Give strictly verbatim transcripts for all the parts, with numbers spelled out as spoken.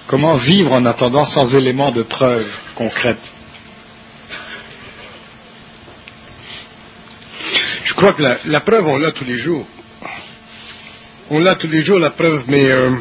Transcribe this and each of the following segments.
Comment vivre en attendant sans éléments de preuve concrète? Je crois que la, la preuve, on l'a tous les jours. On l'a tous les jours, la preuve, mais... Euh,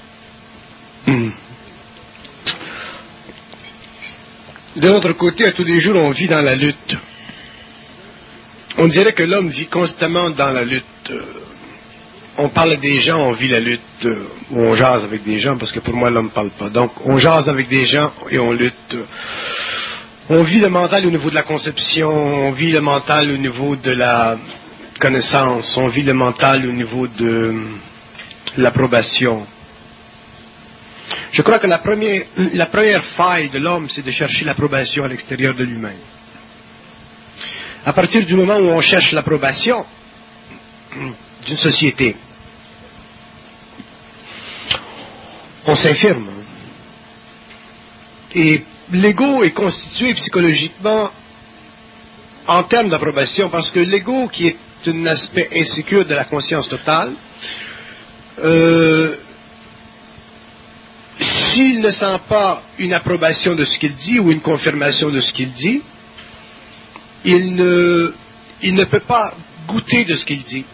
de l'autre côté, à tous les jours, on vit dans la lutte. On dirait que l'homme vit constamment dans la lutte. On parle des gens, on vit la lutte. Ou on jase avec des gens, parce que pour moi, l'homme ne parle pas. Donc, on jase avec des gens et on lutte. On vit le mental au niveau de la conception, on vit le mental au niveau de la connaissance, on vit le mental au niveau de l'approbation. Je crois que la première, la première faille de l'homme, c'est de chercher l'approbation à l'extérieur de lui-même. À partir du moment où on cherche l'approbation d'une société, on s'infirme. Et l'ego est constitué psychologiquement en termes d'approbation, parce que l'ego, qui est un aspect insécure de la conscience totale, euh, s'il ne sent pas une approbation de ce qu'il dit ou une confirmation de ce qu'il dit, il ne, il ne peut pas goûter de ce qu'il dit.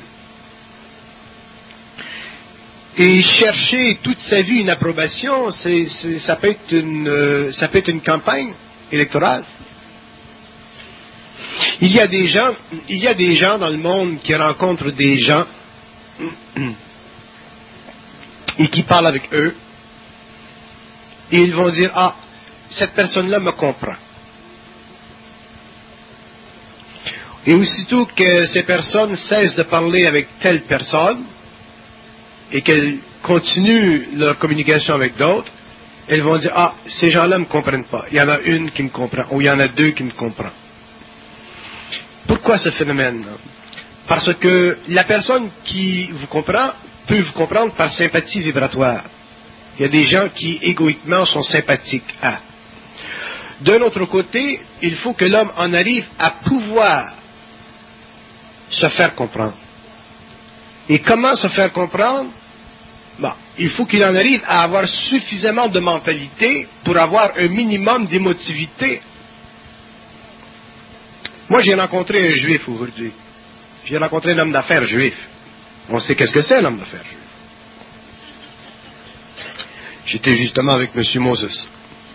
Et chercher toute sa vie une approbation, c'est, c'est, ça, peut être une, euh, ça peut être une campagne électorale. Il y a des gens, il y a des gens dans le monde qui rencontrent des gens et qui parlent avec eux, et ils vont dire, ah, cette personne-là me comprend. Et aussitôt que ces personnes cessent de parler avec telle personne, et qu'elles continuent leur communication avec d'autres, elles vont dire, ah, ces gens-là ne me comprennent pas. Il y en a une qui me comprend, ou il y en a deux qui me comprennent. Pourquoi ce phénomène? Parce que la personne qui vous comprend peut vous comprendre par sympathie vibratoire. Il y a des gens qui, égoïquement, sont sympathiques à. D'un autre côté, il faut que l'homme en arrive à pouvoir se faire comprendre. Et comment se faire comprendre? Bon, il faut qu'il en arrive à avoir suffisamment de mentalité pour avoir un minimum d'émotivité. Moi, j'ai rencontré un juif aujourd'hui. J'ai rencontré un homme d'affaires juif. On sait qu'est-ce que c'est, un homme d'affaires juif. J'étais justement avec M. Moses.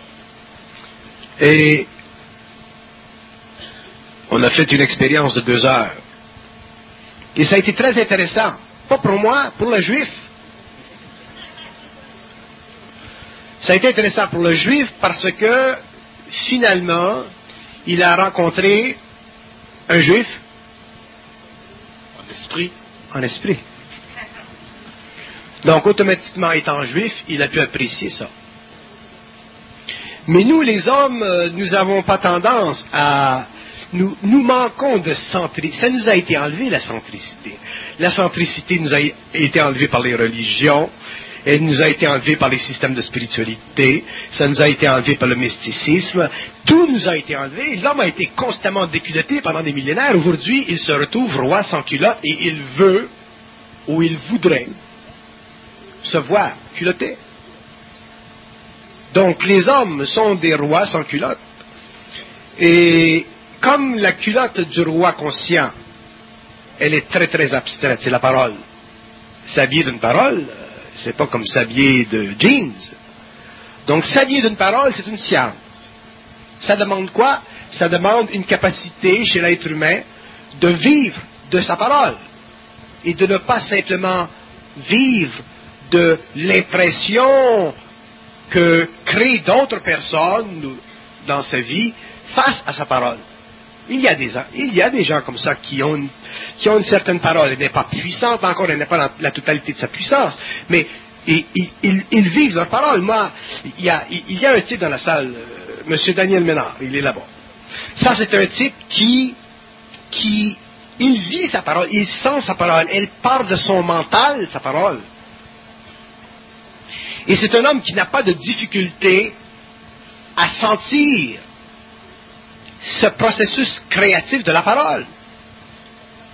Et on a fait une expérience de deux heures. Et ça a été très intéressant. Pas pour moi, pour le juif. Ça a été intéressant pour le juif parce que, finalement, il a rencontré un juif en esprit. En esprit. Donc, automatiquement, étant juif, il a pu apprécier ça. Mais nous, les hommes, nous n'avons pas tendance à... Nous, nous manquons de centricité. Ça nous a été enlevé, la centricité. La centricité nous a été enlevée par les religions. Elle nous a été enlevée par les systèmes de spiritualité. Ça nous a été enlevé par le mysticisme. Tout nous a été enlevé. L'homme a été constamment déculotté pendant des millénaires. Aujourd'hui, il se retrouve roi sans culotte et il veut, ou il voudrait, se voir culotté. Donc, les hommes sont des rois sans culotte. Et comme la culotte du roi conscient, elle est très, très abstraite, c'est la parole. S'habiller d'une parole, c'est pas comme s'habiller de jeans. Donc, s'habiller d'une parole, c'est une science. Ça demande quoi? Ça demande une capacité chez l'être humain de vivre de sa parole. Et de ne pas simplement vivre de l'impression que créent d'autres personnes dans sa vie face à sa parole. Il y a des, il y a des gens comme ça qui ont, une, qui ont une certaine parole. Elle n'est pas puissante encore, elle n'est pas dans la totalité de sa puissance, mais ils, ils, ils vivent leur parole. Moi, il y a, il y a un type dans la salle, euh, M. Daniel Ménard, il est là-bas. Ça, c'est un type qui, qui, il vit sa parole, il sent sa parole, elle part de son mental, sa parole. Et c'est un homme qui n'a pas de difficulté à sentir ce processus créatif de la parole.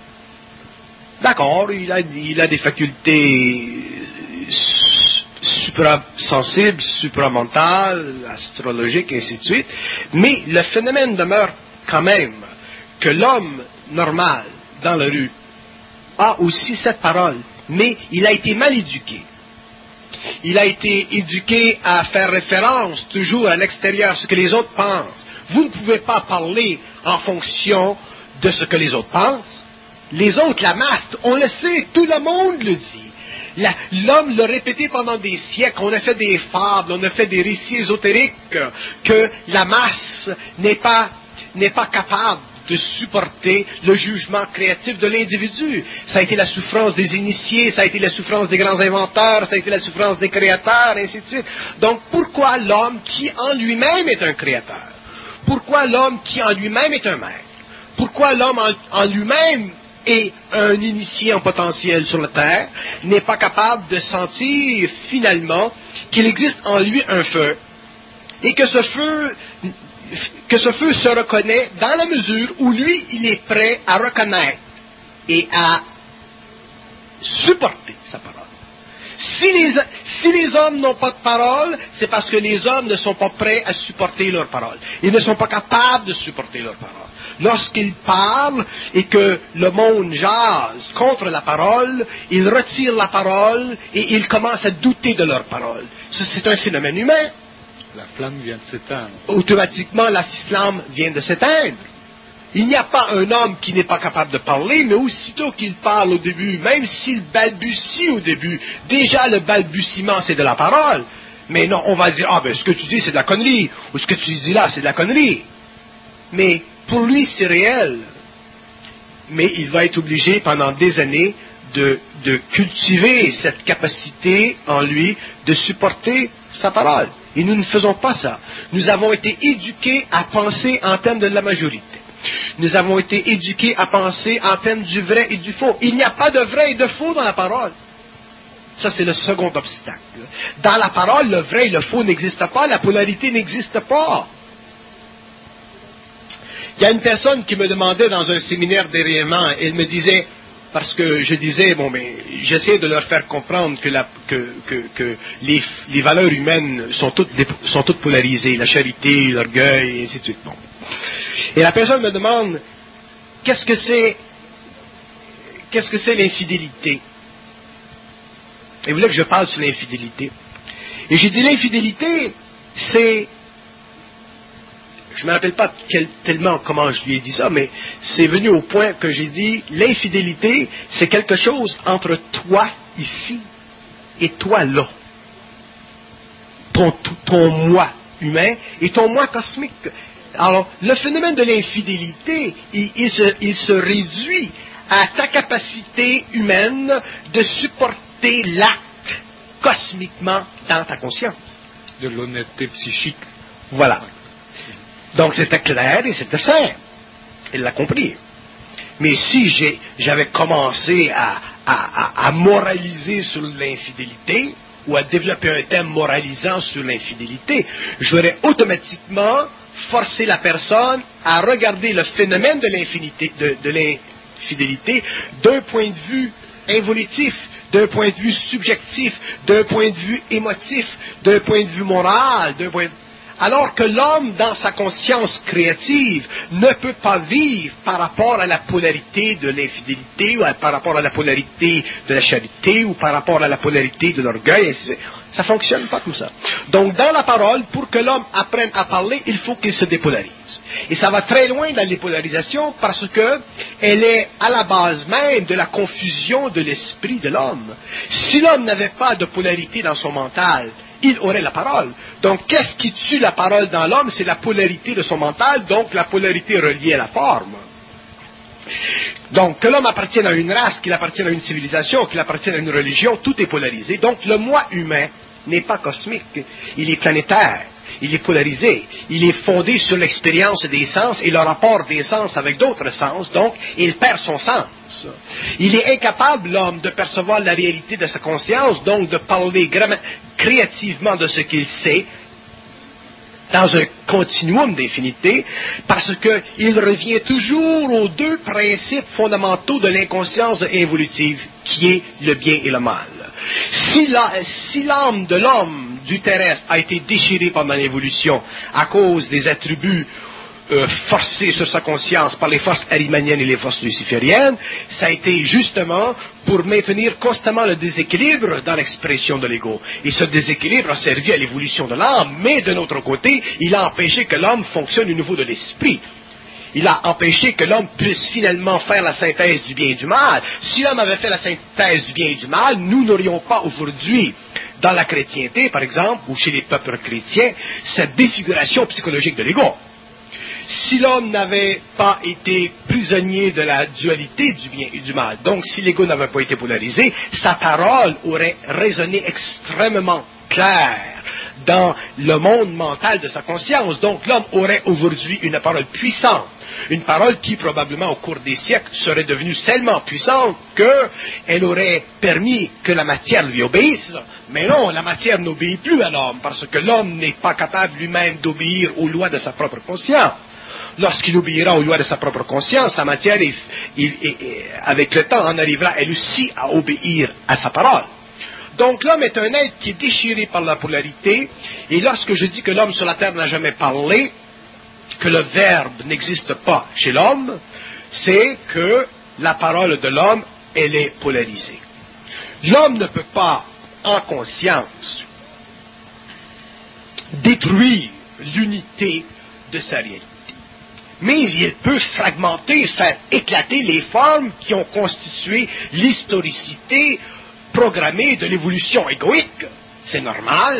D'accord, il a, il a des facultés suprasensible, supramental, astrologique, et ainsi de suite. Mais le phénomène demeure quand même que l'homme normal dans la rue a aussi cette parole, mais il a été mal éduqué. Il a été éduqué à faire référence toujours à l'extérieur, ce que les autres pensent. Vous ne pouvez pas parler en fonction de ce que les autres pensent. Les autres, la masse, on le sait, tout le monde le dit. La, l'homme l'a répété pendant des siècles, on a fait des fables, on a fait des récits ésotériques, que la masse n'est pas, n'est pas capable de supporter le jugement créatif de l'individu. Ça a été la souffrance des initiés, ça a été la souffrance des grands inventeurs, ça a été la souffrance des créateurs, et ainsi de suite. Donc pourquoi l'homme qui en lui-même est un créateur? Pourquoi l'homme qui en lui-même est un maître? Pourquoi l'homme en, en lui-même est un initié en potentiel sur la terre, n'est pas capable de sentir finalement qu'il existe en lui un feu, et que ce feu que ce feu se reconnaît dans la mesure où lui, il est prêt à reconnaître et à supporter sa parole. Si les, si les hommes n'ont pas de parole, c'est parce que les hommes ne sont pas prêts à supporter leur parole. Ils ne sont pas capables de supporter leur parole. Lorsqu'ils parlent et que le monde jase contre la parole, ils retirent la parole et ils commencent à douter de leur parole. Ça, c'est un phénomène humain. La flamme vient de s'éteindre. Automatiquement, la flamme vient de s'éteindre. Il n'y a pas un homme qui n'est pas capable de parler, mais aussitôt qu'il parle au début, même s'il balbutie au début, déjà le balbutiement, c'est de la parole. Mais non, on va dire, ah ben ce que tu dis, c'est de la connerie, ou ce que tu dis là, c'est de la connerie. Mais pour lui, c'est réel. Mais il va être obligé, pendant des années, de, de cultiver cette capacité en lui de supporter sa parole. Et nous ne faisons pas ça. Nous avons été éduqués à penser en termes de la majorité. Nous avons été éduqués à penser en termes du vrai et du faux. Il n'y a pas de vrai et de faux dans la parole. Ça, c'est le second obstacle. Dans la parole, le vrai et le faux n'existent pas, la polarité n'existe pas. Il y a une personne qui me demandait dans un séminaire d'éveillement, elle me disait, parce que je disais, bon, mais j'essayais de leur faire comprendre que, la, que, que, que les, les valeurs humaines sont toutes, sont toutes polarisées, la charité, l'orgueil, et ainsi de suite. Bon. Et la personne me demande, qu'est-ce que c'est, qu'est-ce que c'est l'infidélité? Elle voulait que je parle sur l'infidélité. Et j'ai dit, l'infidélité, c'est, je ne me rappelle pas quel, tellement comment je lui ai dit ça, mais c'est venu au point que j'ai dit, l'infidélité, c'est quelque chose entre toi ici et toi là. Ton, ton moi humain et ton moi cosmique. Alors, le phénomène de l'infidélité, il, il, se, il se réduit à ta capacité humaine de supporter l'acte cosmiquement dans ta conscience. De l'honnêteté psychique. Voilà. Donc c'était clair et c'était simple. Il l'a compris. Mais si j'ai, j'avais commencé à, à, à, à moraliser sur l'infidélité, ou à développer un thème moralisant sur l'infidélité, j'aurais automatiquement forcé la personne à regarder le phénomène de, l'infinité, de, de l'infidélité d'un point de vue involutif, d'un point de vue subjectif, d'un point de vue émotif, d'un point de vue moral, d'un point de... Alors que l'homme, dans sa conscience créative, ne peut pas vivre par rapport à la polarité de l'infidélité, ou à, par rapport à la polarité de la charité, ou par rapport à la polarité de l'orgueil, ainsi de suite. Ça ne fonctionne pas comme ça. Donc, dans la parole, pour que l'homme apprenne à parler, il faut qu'il se dépolarise. Et ça va très loin dans la dépolarisation parce que elle est à la base même de la confusion de l'esprit de l'homme. Si l'homme n'avait pas de polarité dans son mental, il aurait la parole. Donc, qu'est-ce qui tue la parole dans l'homme? C'est la polarité de son mental, donc la polarité reliée à la forme. Donc, que l'homme appartienne à une race, qu'il appartienne à une civilisation, qu'il appartienne à une religion, tout est polarisé. Donc, le moi humain n'est pas cosmique, il est planétaire, il est polarisé, il est fondé sur l'expérience des sens et le rapport des sens avec d'autres sens, donc il perd son sens. Il est incapable, l'homme, de percevoir la réalité de sa conscience, donc de parler créativement de ce qu'il sait, dans un continuum d'infinité, parce qu'il revient toujours aux deux principes fondamentaux de l'inconscience évolutive, qui est le bien et le mal. Si, la, si l'âme de l'homme du terrestre a été déchirée pendant l'évolution à cause des attributs Euh, forcé sur sa conscience par les forces arimaniennes et les forces lucifériennes, ça a été justement pour maintenir constamment le déséquilibre dans l'expression de l'ego. Et ce déséquilibre a servi à l'évolution de l'âme, mais de notre côté, il a empêché que l'homme fonctionne au niveau de l'esprit. Il a empêché que l'homme puisse finalement faire la synthèse du bien et du mal. Si l'homme avait fait la synthèse du bien et du mal, nous n'aurions pas aujourd'hui, dans la chrétienté par exemple, ou chez les peuples chrétiens, cette défiguration psychologique de l'ego. Si l'homme n'avait pas été prisonnier de la dualité du bien et du mal, donc si l'ego n'avait pas été polarisé, sa parole aurait résonné extrêmement clair dans le monde mental de sa conscience. Donc l'homme aurait aujourd'hui une parole puissante, une parole qui probablement au cours des siècles serait devenue tellement puissante qu'elle aurait permis que la matière lui obéisse. Mais non, la matière n'obéit plus à l'homme, parce que l'homme n'est pas capable lui-même d'obéir aux lois de sa propre conscience. Lorsqu'il obéira aux lois de sa propre conscience, sa matière, il, il, il, avec le temps, en arrivera elle aussi à obéir à sa parole. Donc l'homme est un être qui est déchiré par la polarité, et lorsque je dis que l'homme sur la terre n'a jamais parlé, que le verbe n'existe pas chez l'homme, c'est que la parole de l'homme, elle est polarisée. L'homme ne peut pas, en conscience, détruire l'unité de sa réalité. Mais il peut fragmenter, faire éclater les formes qui ont constitué l'historicité programmée de l'évolution égoïque. C'est normal.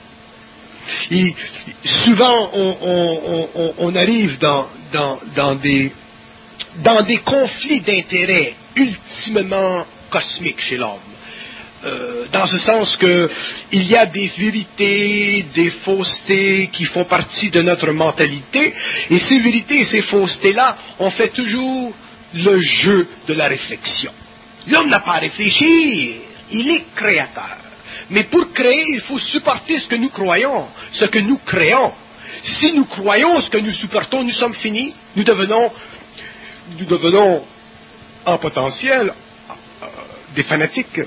Et souvent, on, on, on, on arrive dans, dans, dans, des, dans des conflits d'intérêts ultimement cosmiques chez l'homme. Euh, dans ce sens que il y a des vérités, des faussetés qui font partie de notre mentalité, et ces vérités et ces faussetés-là, on fait toujours le jeu de la réflexion. L'homme n'a pas à réfléchir, il est créateur. Mais pour créer, il faut supporter ce que nous croyons, ce que nous créons. Si nous croyons ce que nous supportons, nous sommes finis, nous devenons, nous devenons en potentiel euh, des fanatiques.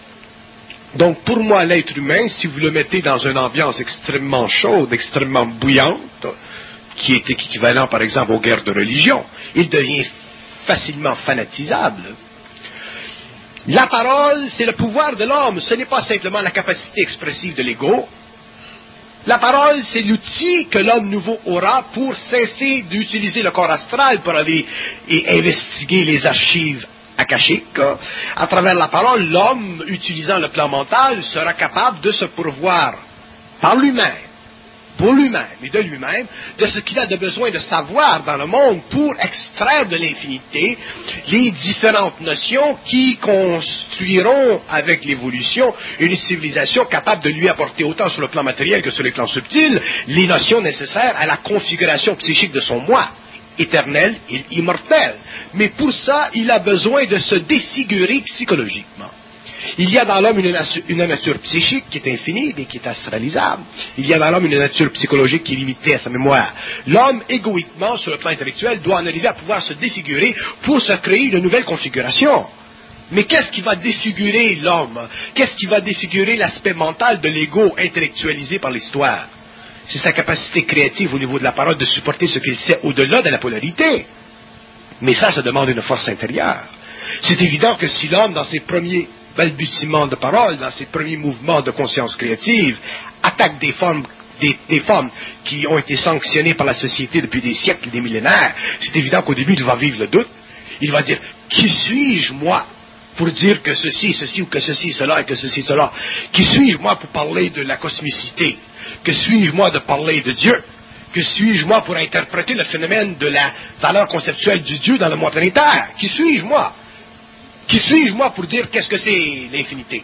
Donc, pour moi, l'être humain, si vous le mettez dans une ambiance extrêmement chaude, extrêmement bouillante, qui est équivalent, par exemple, aux guerres de religion, il devient facilement fanatisable. La parole, c'est le pouvoir de l'homme. Ce n'est pas simplement la capacité expressive de l'ego. La parole, c'est l'outil que l'homme nouveau aura pour cesser d'utiliser le corps astral pour aller et investiguer les archives akashiques. À travers la parole, l'homme, utilisant le plan mental, sera capable de se pourvoir par lui-même, pour lui-même et de lui-même, de ce qu'il a de besoin de savoir dans le monde pour extraire de l'infinité les différentes notions qui construiront avec l'évolution une civilisation capable de lui apporter autant sur le plan matériel que sur le plan subtil les notions nécessaires à la configuration psychique de son moi, éternel et immortel. Mais pour ça, il a besoin de se défigurer psychologiquement. Il y a dans l'homme une, natu- une nature psychique qui est infinie et qui est astralisable. Il y a dans l'homme une nature psychologique qui est limitée à sa mémoire. L'homme, égoïquement, sur le plan intellectuel, doit en arriver à pouvoir se défigurer pour se créer de nouvelles configurations. Mais qu'est-ce qui va défigurer l'homme? Qu'est-ce qui va défigurer l'aspect mental de l'ego intellectualisé par l'histoire? C'est sa capacité créative au niveau de la parole de supporter ce qu'il sait au-delà de la polarité. Mais ça, ça demande une force intérieure. C'est évident que si l'homme, dans ses premiers balbutiements de parole, dans ses premiers mouvements de conscience créative, attaque des formes, des, des formes qui ont été sanctionnées par la société depuis des siècles, des millénaires, c'est évident qu'au début, il va vivre le doute. Il va dire, qui suis-je, moi, pour dire que ceci, ceci, ou que ceci, cela, et que ceci, cela? Qui suis-je, moi, pour parler de la cosmicité? Que suis-je, moi, de parler de Dieu? Que suis-je, moi, pour interpréter le phénomène de la valeur conceptuelle du Dieu dans le monde planétaire? Qui suis-je, moi? Qui suis-je, moi, pour dire qu'est-ce que c'est l'infinité?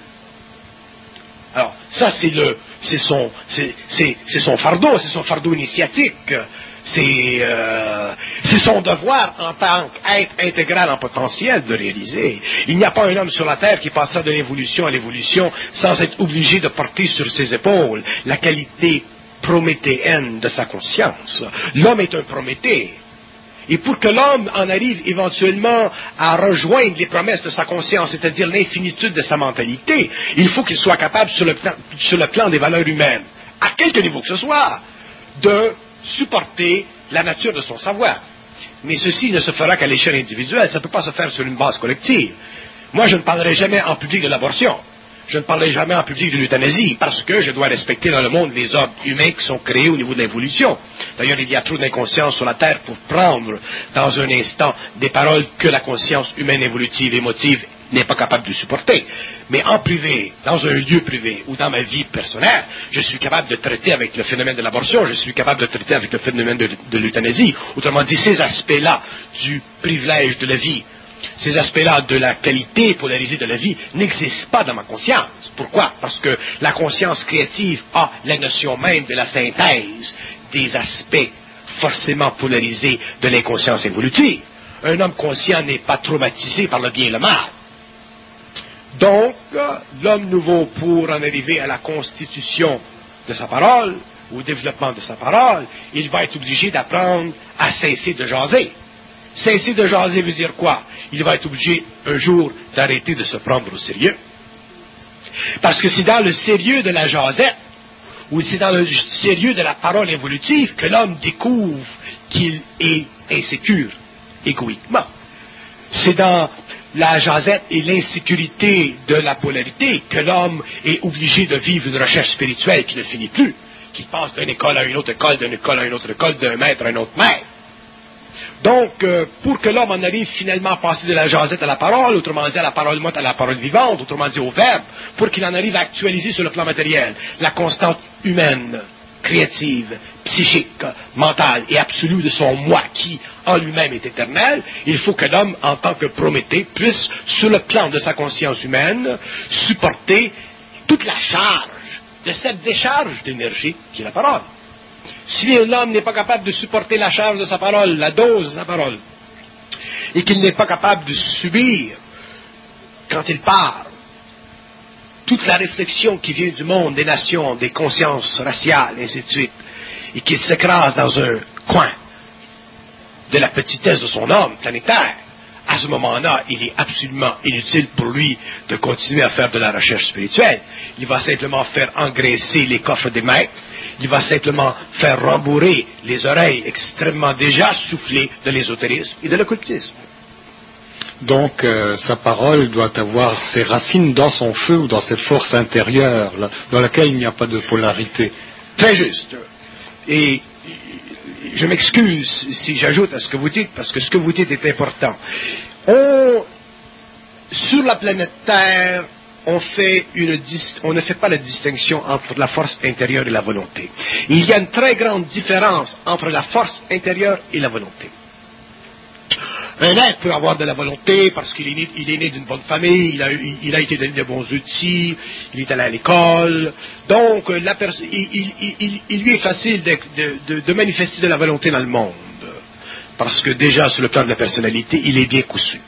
Alors, ça, c'est le, c'est son, c'est, c'est, c'est son fardeau, c'est son fardeau initiatique. C'est, euh, c'est son devoir en tant qu'être intégral en potentiel de réaliser. Il n'y a pas un homme sur la Terre qui passera de l'évolution à l'évolution sans être obligé de porter sur ses épaules la qualité prométhéenne de sa conscience. L'homme est un Prométhée. Et pour que l'homme en arrive éventuellement à rejoindre les promesses de sa conscience, c'est-à-dire l'infinitude de sa mentalité, il faut qu'il soit capable, sur le plan, sur le plan des valeurs humaines, à quelque niveau que ce soit, de supporter la nature de son savoir. Mais ceci ne se fera qu'à l'échelle individuelle, ça ne peut pas se faire sur une base collective. Moi, je ne parlerai jamais en public de l'abortion. Je ne parlerai jamais en public de l'euthanasie, parce que je dois respecter dans le monde les ordres humains qui sont créés au niveau de l'évolution. D'ailleurs, il y a trop d'inconscience sur la Terre pour prendre dans un instant des paroles que la conscience humaine évolutive, émotive, n'est pas capable de supporter. Mais en privé, dans un lieu privé ou dans ma vie personnelle, je suis capable de traiter avec le phénomène de l'abortion, je suis capable de traiter avec le phénomène de, de l'euthanasie. Autrement dit, ces aspects-là du privilège de la vie, ces aspects-là de la qualité polarisée de la vie n'existent pas dans ma conscience. Pourquoi? Parce que la conscience créative a la notion même de la synthèse des aspects forcément polarisés de l'inconscience évolutive. Un homme conscient n'est pas traumatisé par le bien et le mal. Donc, l'homme nouveau, pour en arriver à la constitution de sa parole, au développement de sa parole, il va être obligé d'apprendre à cesser de jaser. Cesser de jaser veut dire quoi? Il va être obligé un jour d'arrêter de se prendre au sérieux. Parce que c'est dans le sérieux de la jasette, ou c'est dans le sérieux de la parole évolutive que l'homme découvre qu'il est insécure, égoïquement. C'est dans la jasette et l'insécurité de la polarité que l'homme est obligé de vivre une recherche spirituelle qui ne finit plus, qui passe d'une école à une autre école, d'une école à une autre école, d'un maître à un autre maître. Donc, euh, pour que l'homme en arrive finalement à passer de la jasette à la parole, autrement dit à la parole morte à la parole vivante, autrement dit au verbe, pour qu'il en arrive à actualiser sur le plan matériel la constante humaine, créative, psychique, mentale et absolue de son moi qui, en lui-même, est éternel, il faut que l'homme, en tant que Prométhée, puisse, sur le plan de sa conscience humaine, supporter toute la charge de cette décharge d'énergie qui est la parole. Si l'homme n'est pas capable de supporter la charge de sa parole, la dose de sa parole, et qu'il n'est pas capable de subir, quand il parle, toute la réflexion qui vient du monde, des nations, des consciences raciales, et ainsi de suite, et qu'il s'écrase dans un coin de la petitesse de son homme planétaire, à ce moment-là, il est absolument inutile pour lui de continuer à faire de la recherche spirituelle. Il va simplement faire engraisser les coffres des maîtres, il va simplement faire rembourrer les oreilles extrêmement déjà soufflées de l'ésotérisme et de l'occultisme. Donc, euh, sa parole doit avoir ses racines dans son feu ou dans cette force intérieure, là, dans laquelle il n'y a pas de polarité. Très juste. Et je m'excuse si j'ajoute à ce que vous dites, parce que ce que vous dites est important. On, sur la planète Terre, on, fait une, on ne fait pas la distinction entre la force intérieure et la volonté. Et il y a une très grande différence entre la force intérieure et la volonté. Un être peut avoir de la volonté parce qu'il est né, il est né d'une bonne famille, il a, il a été donné de bons outils, il est allé à l'école. Donc, la pers- il, il, il, il lui est facile de, de, de manifester de la volonté dans le monde. Parce que déjà, sur le plan de la personnalité, il est bien cousu.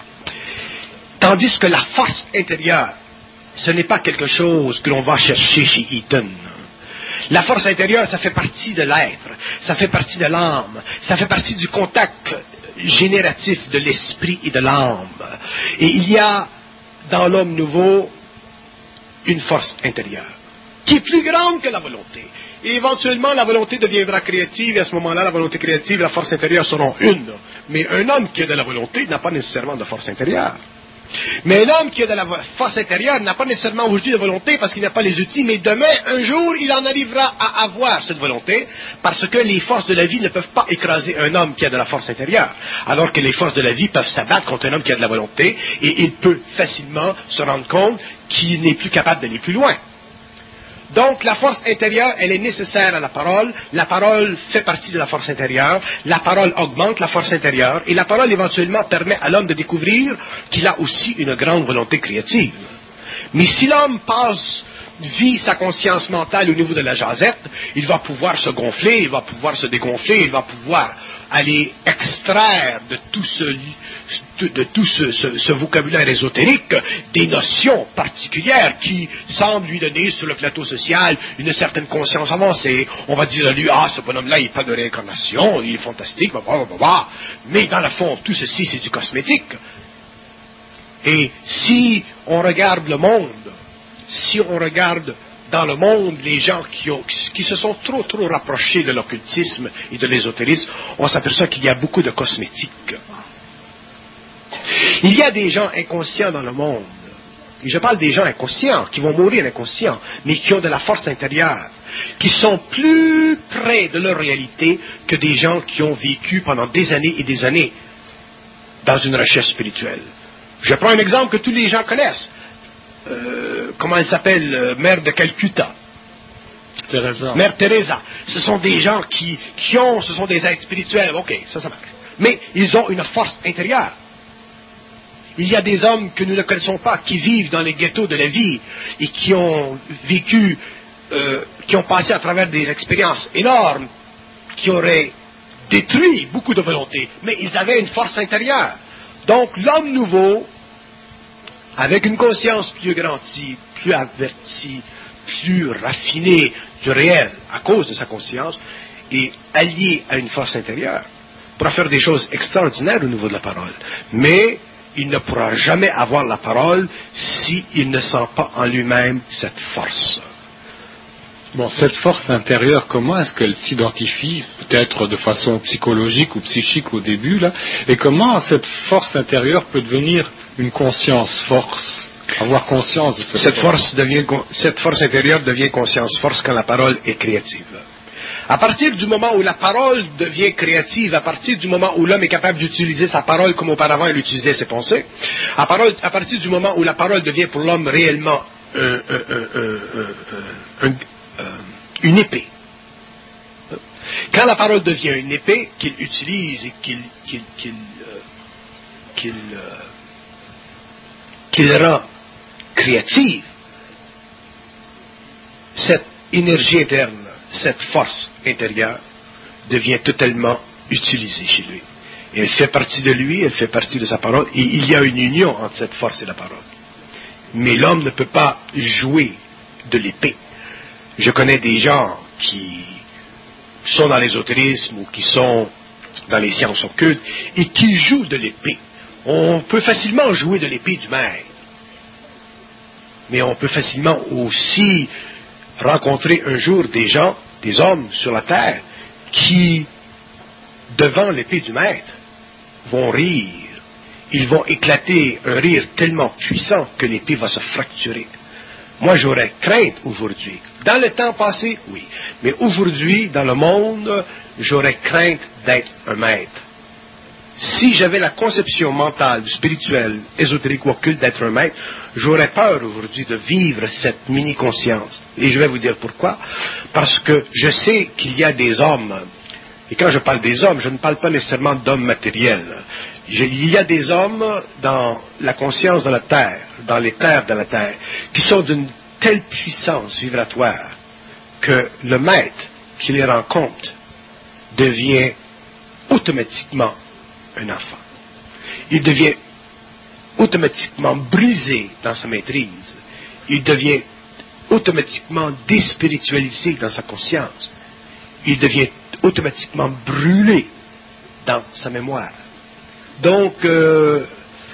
Tandis que la force intérieure, ce n'est pas quelque chose que l'on va chercher chez Eaton. La force intérieure, ça fait partie de l'être, ça fait partie de l'âme, ça fait partie du contact génératif de l'esprit et de l'âme. Et il y a dans l'homme nouveau une force intérieure qui est plus grande que la volonté. Et éventuellement, la volonté deviendra créative, et à ce moment-là, la volonté créative et la force intérieure seront une. Mais un homme qui a de la volonté n'a pas nécessairement de force intérieure. Mais l'homme qui a de la force intérieure n'a pas nécessairement aujourd'hui de volonté parce qu'il n'a pas les outils, mais demain, un jour, il en arrivera à avoir cette volonté parce que les forces de la vie ne peuvent pas écraser un homme qui a de la force intérieure, alors que les forces de la vie peuvent s'abattre contre un homme qui a de la volonté et il peut facilement se rendre compte qu'il n'est plus capable d'aller plus loin. Donc, la force intérieure, elle est nécessaire à la parole. La parole fait partie de la force intérieure. La parole augmente la force intérieure. Et la parole, éventuellement, permet à l'homme de découvrir qu'il a aussi une grande volonté créative. Mais si l'homme passe, vit sa conscience mentale au niveau de la jasette, il va pouvoir se gonfler, il va pouvoir se dégonfler, il va pouvoir aller extraire de tout ce, de, de tout ce, ce, ce vocabulaire ésotérique des notions particulières qui semblent lui donner sur le plateau social une certaine conscience avancée. On va dire à lui, ah, ce bonhomme-là, il n'est pas de réincarnation, il est fantastique, bah, bah, bah, bah. Mais dans le fond, tout ceci, c'est du cosmétique. Et si on regarde le monde, si on regarde dans le monde les gens qui, ont, qui se sont trop trop rapprochés de l'occultisme et de l'ésotérisme, on s'aperçoit qu'il y a beaucoup de cosmétiques. Il y a des gens inconscients dans le monde, et je parle des gens inconscients, qui vont mourir inconscients, mais qui ont de la force intérieure, qui sont plus près de leur réalité que des gens qui ont vécu pendant des années et des années dans une recherche spirituelle. Je prends un exemple que tous les gens connaissent. Euh, comment elle s'appelle, euh, mère de Calcutta. Teresa. Mère Teresa. Ce sont des gens qui, qui ont, ce sont des êtres spirituels. Ok, ça, ça marche. Mais ils ont une force intérieure. Il y a des hommes que nous ne connaissons pas, qui vivent dans les ghettos de la vie et qui ont vécu, euh, qui ont passé à travers des expériences énormes, qui auraient détruit beaucoup de volonté, mais ils avaient une force intérieure. Donc l'homme nouveau, avec une conscience plus grandie, plus avertie, plus raffinée du réel à cause de sa conscience, est allié à une force intérieure, pourra faire des choses extraordinaires au niveau de la parole. Mais il ne pourra jamais avoir la parole s'il ne sent pas en lui-même cette force. Bon, cette force intérieure, comment est-ce qu'elle s'identifie, peut-être de façon psychologique ou psychique au début, là, et comment cette force intérieure peut devenir une conscience force, avoir conscience de cette, cette force. force devient, cette force intérieure devient conscience force quand la parole est créative. À partir du moment où la parole devient créative, à partir du moment où l'homme est capable d'utiliser sa parole comme auparavant il utilisait ses pensées, à, parole, à partir du moment où la parole devient pour l'homme réellement euh, euh, euh, euh, euh, euh, une épée. Quand la parole devient une épée qu'il utilise et qu'il qu'il, qu'il, euh, qu'il, euh, qu'il rend créative, cette énergie interne, cette force intérieure devient totalement utilisée chez lui. Et elle fait partie de lui, elle fait partie de sa parole, et il y a une union entre cette force et la parole. Mais l'homme ne peut pas jouer de l'épée. Je connais des gens qui sont dans l'ésotérisme ou qui sont dans les sciences occultes et qui jouent de l'épée. On peut facilement jouer de l'épée du maître. Mais on peut facilement aussi rencontrer un jour des gens, des hommes sur la terre, qui, devant l'épée du maître, vont rire. Ils vont éclater un rire tellement puissant que l'épée va se fracturer. Moi, j'aurais crainte aujourd'hui. Dans le temps passé, oui. Mais aujourd'hui, dans le monde, j'aurais crainte d'être un maître. Si j'avais la conception mentale, spirituelle, ésotérique ou occulte d'être un maître, j'aurais peur aujourd'hui de vivre cette mini-conscience. Et je vais vous dire pourquoi. Parce que je sais qu'il y a des hommes, et quand je parle des hommes, je ne parle pas nécessairement d'hommes matériels. Je, il y a des hommes dans la conscience de la Terre, dans les terres de la Terre, qui sont d'une telle puissance vibratoire que le maître qui les rencontre devient automatiquement un enfant. Il devient automatiquement brisé dans sa maîtrise. Il devient automatiquement déspiritualisé dans sa conscience. Il devient automatiquement brûlé dans sa mémoire. Donc, euh,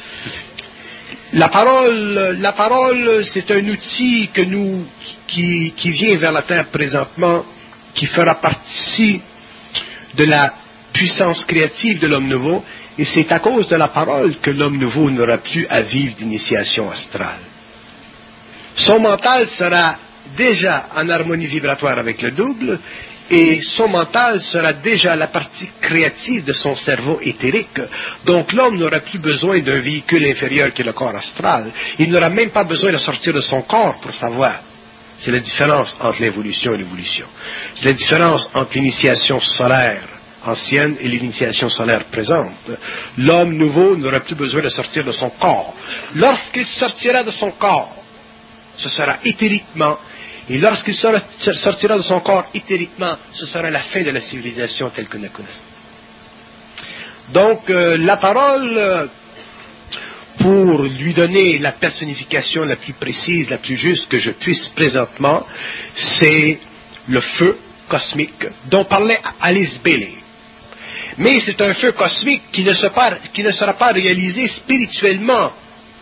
la parole, la parole, c'est un outil que nous, qui, qui vient vers la terre présentement, qui fera partie de la puissance créative de l'homme nouveau, et c'est à cause de la parole que l'homme nouveau n'aura plus à vivre d'initiation astrale. Son mental sera déjà en harmonie vibratoire avec le double, et son mental sera déjà la partie créative de son cerveau éthérique. Donc l'homme n'aura plus besoin d'un véhicule inférieur qui est le corps astral. Il n'aura même pas besoin de sortir de son corps pour savoir. C'est la différence entre l'évolution et l'évolution. C'est la différence entre l'initiation solaire ancienne et l'initiation solaire présente. L'homme nouveau n'aura plus besoin de sortir de son corps. Lorsqu'il sortira de son corps, ce sera éthériquement. Et lorsqu'il sortira de son corps éthériquement, ce sera la fin de la civilisation telle que nous la connaissons. Donc, euh, la parole, euh, pour lui donner la personnification la plus précise, la plus juste que je puisse présentement, c'est le feu cosmique dont parlait Alice Bailey. Mais c'est un feu cosmique qui ne, sera pas, qui ne sera pas réalisé spirituellement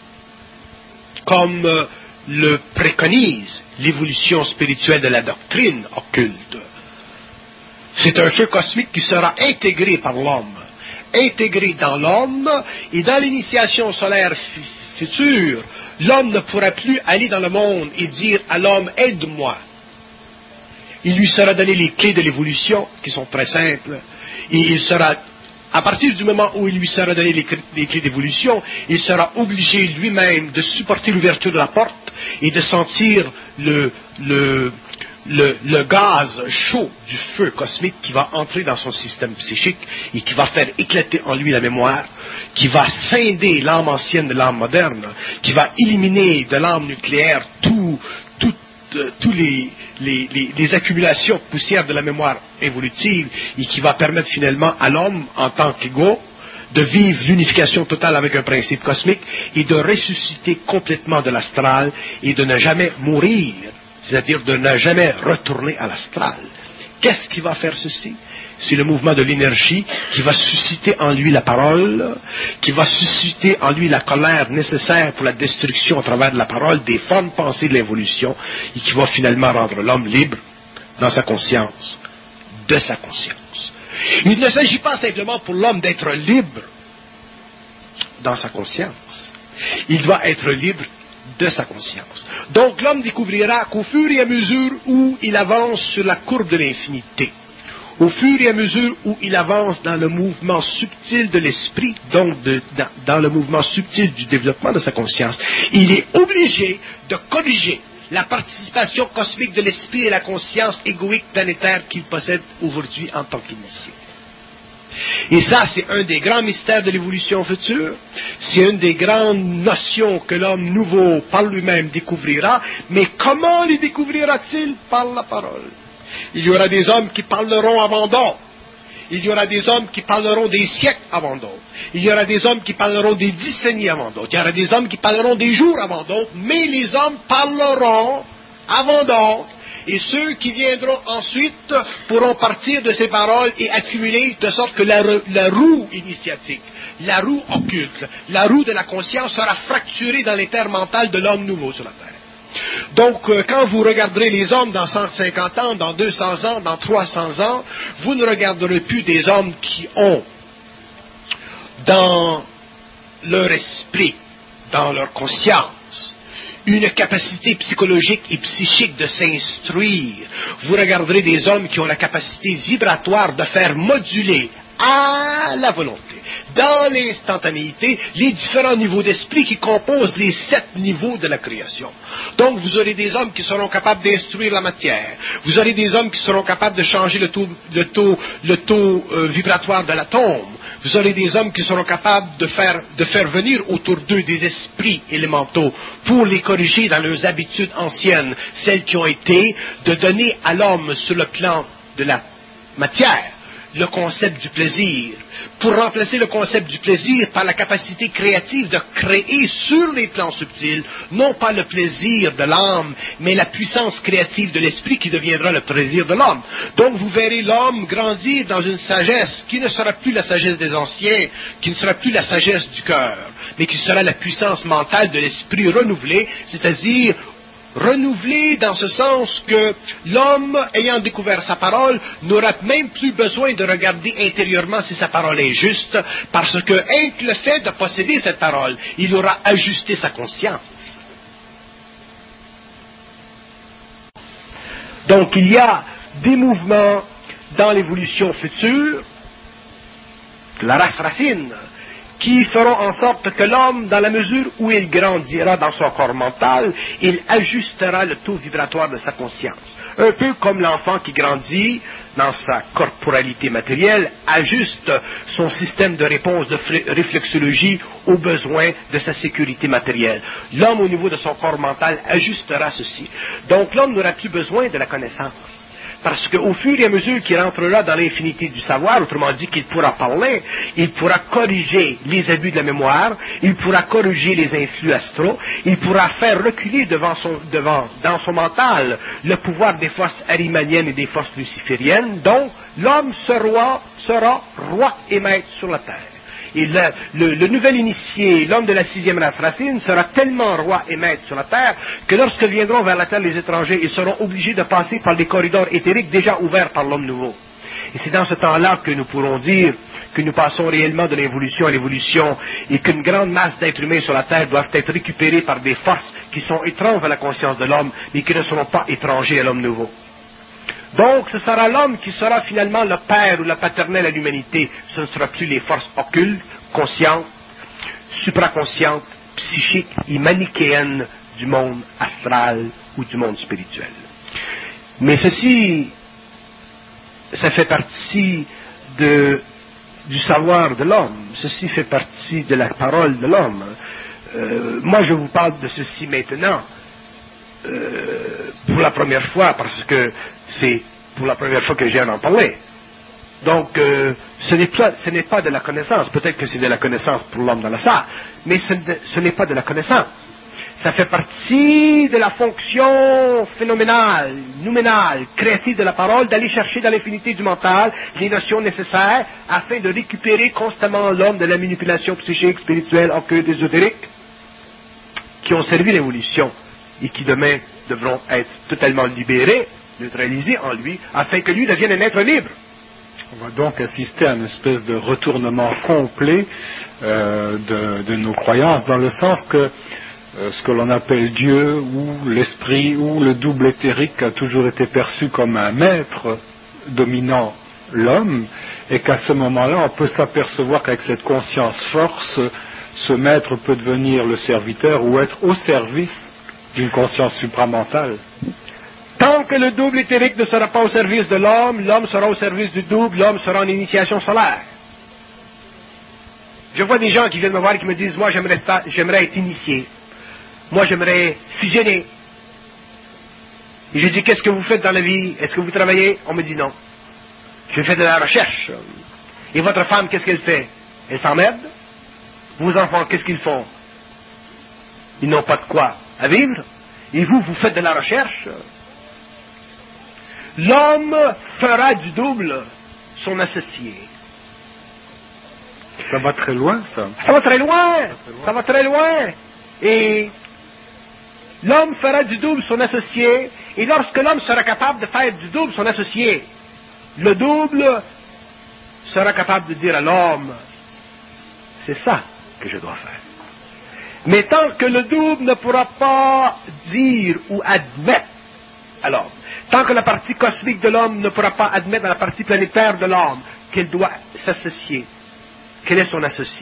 comme euh, le préconise l'évolution spirituelle de la doctrine occulte. C'est un feu cosmique qui sera intégré par l'homme, intégré dans l'homme, et dans l'initiation solaire future, l'homme ne pourra plus aller dans le monde et dire à l'homme « aide-moi ». Il lui sera donné les clés de l'évolution, qui sont très simples, et il sera, à partir du moment où il lui sera donné les, les clés d'évolution, il sera obligé lui-même de supporter l'ouverture de la porte et de sentir le, le, le, le gaz chaud du feu cosmique qui va entrer dans son système psychique et qui va faire éclater en lui la mémoire, qui va scinder l'âme ancienne de l'âme moderne, qui va éliminer de l'âme nucléaire tout, tout tous les, les, les, les accumulations poussières de la mémoire évolutive et qui va permettre finalement à l'homme, en tant qu'égo, de vivre l'unification totale avec un principe cosmique et de ressusciter complètement de l'astral et de ne jamais mourir, c'est-à-dire de ne jamais retourner à l'astral. Qu'est-ce qui va faire ceci? C'est le mouvement de l'énergie qui va susciter en lui la parole, qui va susciter en lui la colère nécessaire pour la destruction à travers la parole des formes pensées de l'évolution et qui va finalement rendre l'homme libre dans sa conscience, de sa conscience. Il ne s'agit pas simplement pour l'homme d'être libre dans sa conscience. Il doit être libre de sa conscience. Donc l'homme découvrira qu'au fur et à mesure où il avance sur la courbe de l'infinité, au fur et à mesure où il avance dans le mouvement subtil de l'esprit, donc de, dans, dans le mouvement subtil du développement de sa conscience, il est obligé de corriger la participation cosmique de l'esprit et la conscience égoïque planétaire qu'il possède aujourd'hui en tant qu'initié. Et ça, c'est un des grands mystères de l'évolution future, c'est une des grandes notions que l'homme nouveau par lui-même découvrira, mais comment les découvrira-t-il? Par la parole. Il y aura des hommes qui parleront avant d'autres. Il y aura des hommes qui parleront des siècles avant d'autres. Il y aura des hommes qui parleront des décennies avant d'autres. Il y aura des hommes qui parleront des jours avant d'autres. Mais les hommes parleront avant d'autres. Et ceux qui viendront ensuite pourront partir de ces paroles et accumuler de sorte que la, la roue initiatique, la roue occulte, la roue de la conscience sera fracturée dans les terres mentales de l'homme nouveau sur la terre. Donc, euh, quand vous regarderez les hommes dans cent cinquante ans, dans deux cents ans, dans trois cents ans, vous ne regarderez plus des hommes qui ont dans leur esprit, dans leur conscience, une capacité psychologique et psychique de s'instruire. Vous regarderez des hommes qui ont la capacité vibratoire de faire moduler à la volonté, dans l'instantanéité, les différents niveaux d'esprit qui composent les sept niveaux de la création. Donc, vous aurez des hommes qui seront capables d'instruire la matière. Vous aurez des hommes qui seront capables de changer le taux, le taux, le taux euh, vibratoire de l'atome. Vous aurez des hommes qui seront capables de faire, de faire venir autour d'eux des esprits élémentaux pour les corriger dans leurs habitudes anciennes, celles qui ont été de donner à l'homme sur le plan de la matière le concept du plaisir, pour remplacer le concept du plaisir par la capacité créative de créer sur les plans subtils, non pas le plaisir de l'âme, mais la puissance créative de l'esprit qui deviendra le plaisir de l'homme. Donc vous verrez l'homme grandir dans une sagesse qui ne sera plus la sagesse des anciens, qui ne sera plus la sagesse du cœur, mais qui sera la puissance mentale de l'esprit renouvelé, c'est-à-dire renouvelé dans ce sens que l'homme, ayant découvert sa parole, n'aura même plus besoin de regarder intérieurement si sa parole est juste, parce que, avec le fait de posséder cette parole, il aura ajusté sa conscience. Donc, il y a des mouvements dans l'évolution future, la race racine, qui feront en sorte que l'homme, dans la mesure où il grandira dans son corps mental, il ajustera le taux vibratoire de sa conscience. Un peu comme l'enfant qui grandit dans sa corporalité matérielle, ajuste son système de réponse de réflexologie aux besoins de sa sécurité matérielle. L'homme, au niveau de son corps mental, ajustera ceci. Donc l'homme n'aura plus besoin de la connaissance. Parce qu'au fur et à mesure qu'il rentrera dans l'infinité du savoir, autrement dit qu'il pourra parler, il pourra corriger les abus de la mémoire, il pourra corriger les influx astraux, il pourra faire reculer devant son, devant, dans son mental le pouvoir des forces arimaniennes et des forces lucifériennes, dont l'homme sera, sera roi et maître sur la terre. Et le, le, le nouvel initié, l'homme de la sixième race racine, sera tellement roi et maître sur la terre que lorsque viendront vers la terre les étrangers, ils seront obligés de passer par des corridors éthériques déjà ouverts par l'homme nouveau. Et c'est dans ce temps-là que nous pourrons dire que nous passons réellement de l'évolution à l'évolution et qu'une grande masse d'êtres humains sur la terre doivent être récupérés par des forces qui sont étranges à la conscience de l'homme, mais qui ne seront pas étrangers à l'homme nouveau. Donc, ce sera l'homme qui sera finalement le père ou la paternelle à l'humanité. Ce ne sera plus les forces occultes, conscientes, supraconscientes, psychiques et manichéennes du monde astral ou du monde spirituel. Mais ceci, ça fait partie de, du savoir de l'homme. Ceci fait partie de la parole de l'homme. Euh, moi, je vous parle de ceci maintenant. Euh, pour la première fois, parce que c'est pour la première fois que j'ai à en parler. Donc, euh, ce n'est pas, ce n'est pas de la connaissance. Peut-être que c'est de la connaissance pour l'homme dans la salle, mais ce, ce n'est pas de la connaissance. Ça fait partie de la fonction phénoménale, nouménale, créative de la parole, d'aller chercher dans l'infinité du mental les notions nécessaires afin de récupérer constamment l'homme de la manipulation psychique, spirituelle, occulte, ésotérique, qui ont servi l'évolution et qui demain devront être totalement libérés, neutralisés en lui, afin que lui devienne un être libre. On va donc assister à une espèce de retournement complet euh, de, de nos croyances, dans le sens que euh, ce que l'on appelle Dieu, ou l'esprit, ou le double éthérique a toujours été perçu comme un maître dominant l'homme, et qu'à ce moment-là, on peut s'apercevoir qu'avec cette conscience force, ce maître peut devenir le serviteur ou être au service d'une conscience supramentale. Tant que le double éthérique ne sera pas au service de l'homme, l'homme sera au service du double, l'homme sera en initiation solaire. Je vois des gens qui viennent me voir et qui me disent, moi j'aimerais, j'aimerais être initié, moi j'aimerais fusionner. Et je dis, qu'est-ce que vous faites dans la vie? Est-ce que vous travaillez? On me dit non. Je fais de la recherche. Et votre femme, qu'est-ce qu'elle fait? Elle s'emmerde? Vos enfants, qu'est-ce qu'ils font? Ils n'ont pas de quoi à vivre. Et vous, vous faites de la recherche. L'homme fera du double son associé. Ça va très loin, ça. Ça va très loin. Ça va très loin. Et l'homme fera du double son associé. Et lorsque l'homme sera capable de faire du double son associé, le double sera capable de dire à l'homme, c'est ça que je dois faire. Mais tant que le double ne pourra pas dire ou admettre à l'homme, tant que la partie cosmique de l'homme ne pourra pas admettre à la partie planétaire de l'homme qu'elle doit s'associer, quel est son associé,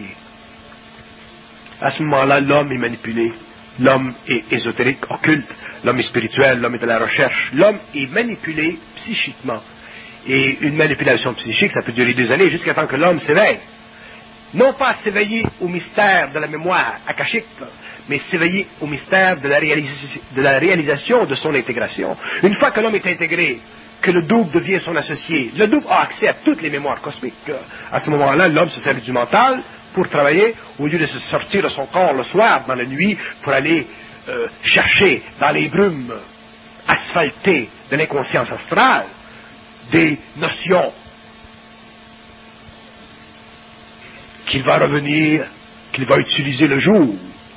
à ce moment-là, l'homme est manipulé. L'homme est ésotérique, occulte, l'homme est spirituel, l'homme est de la recherche, l'homme est manipulé psychiquement. Et une manipulation psychique, ça peut durer des années jusqu'à temps que l'homme s'éveille. Non pas s'éveiller au mystère de la mémoire akashique, mais s'éveiller au mystère de la, réalis- de la réalisation de son intégration. Une fois que l'homme est intégré, que le double devient son associé, le double a accès à toutes les mémoires cosmiques. À ce moment-là, l'homme se sert du mental pour travailler, au lieu de se sortir de son corps le soir, dans la nuit, pour aller euh, chercher dans les brumes asphaltées de l'inconscience astrale des notions qu'il va revenir, qu'il va utiliser le jour.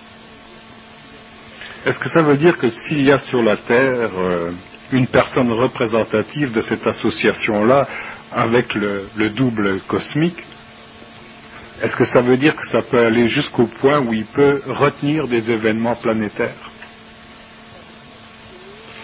Est-ce que ça veut dire que s'il y a sur la Terre euh, une personne représentative de cette association-là avec le, le double cosmique, est-ce que ça veut dire que ça peut aller jusqu'au point où il peut retenir des événements planétaires?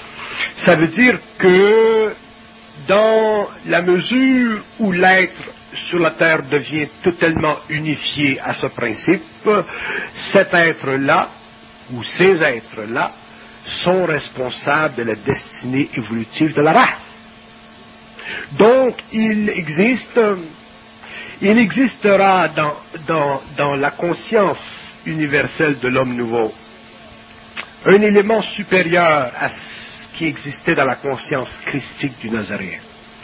Ça veut dire que dans la mesure où l'être sur la Terre devient totalement unifié à ce principe, cet être-là, ou ces êtres-là, sont responsables de la destinée évolutive de la race. Donc, il existe, il existera dans, dans, dans la conscience universelle de l'homme nouveau un élément supérieur à ce qui existait dans la conscience christique du Nazaréen.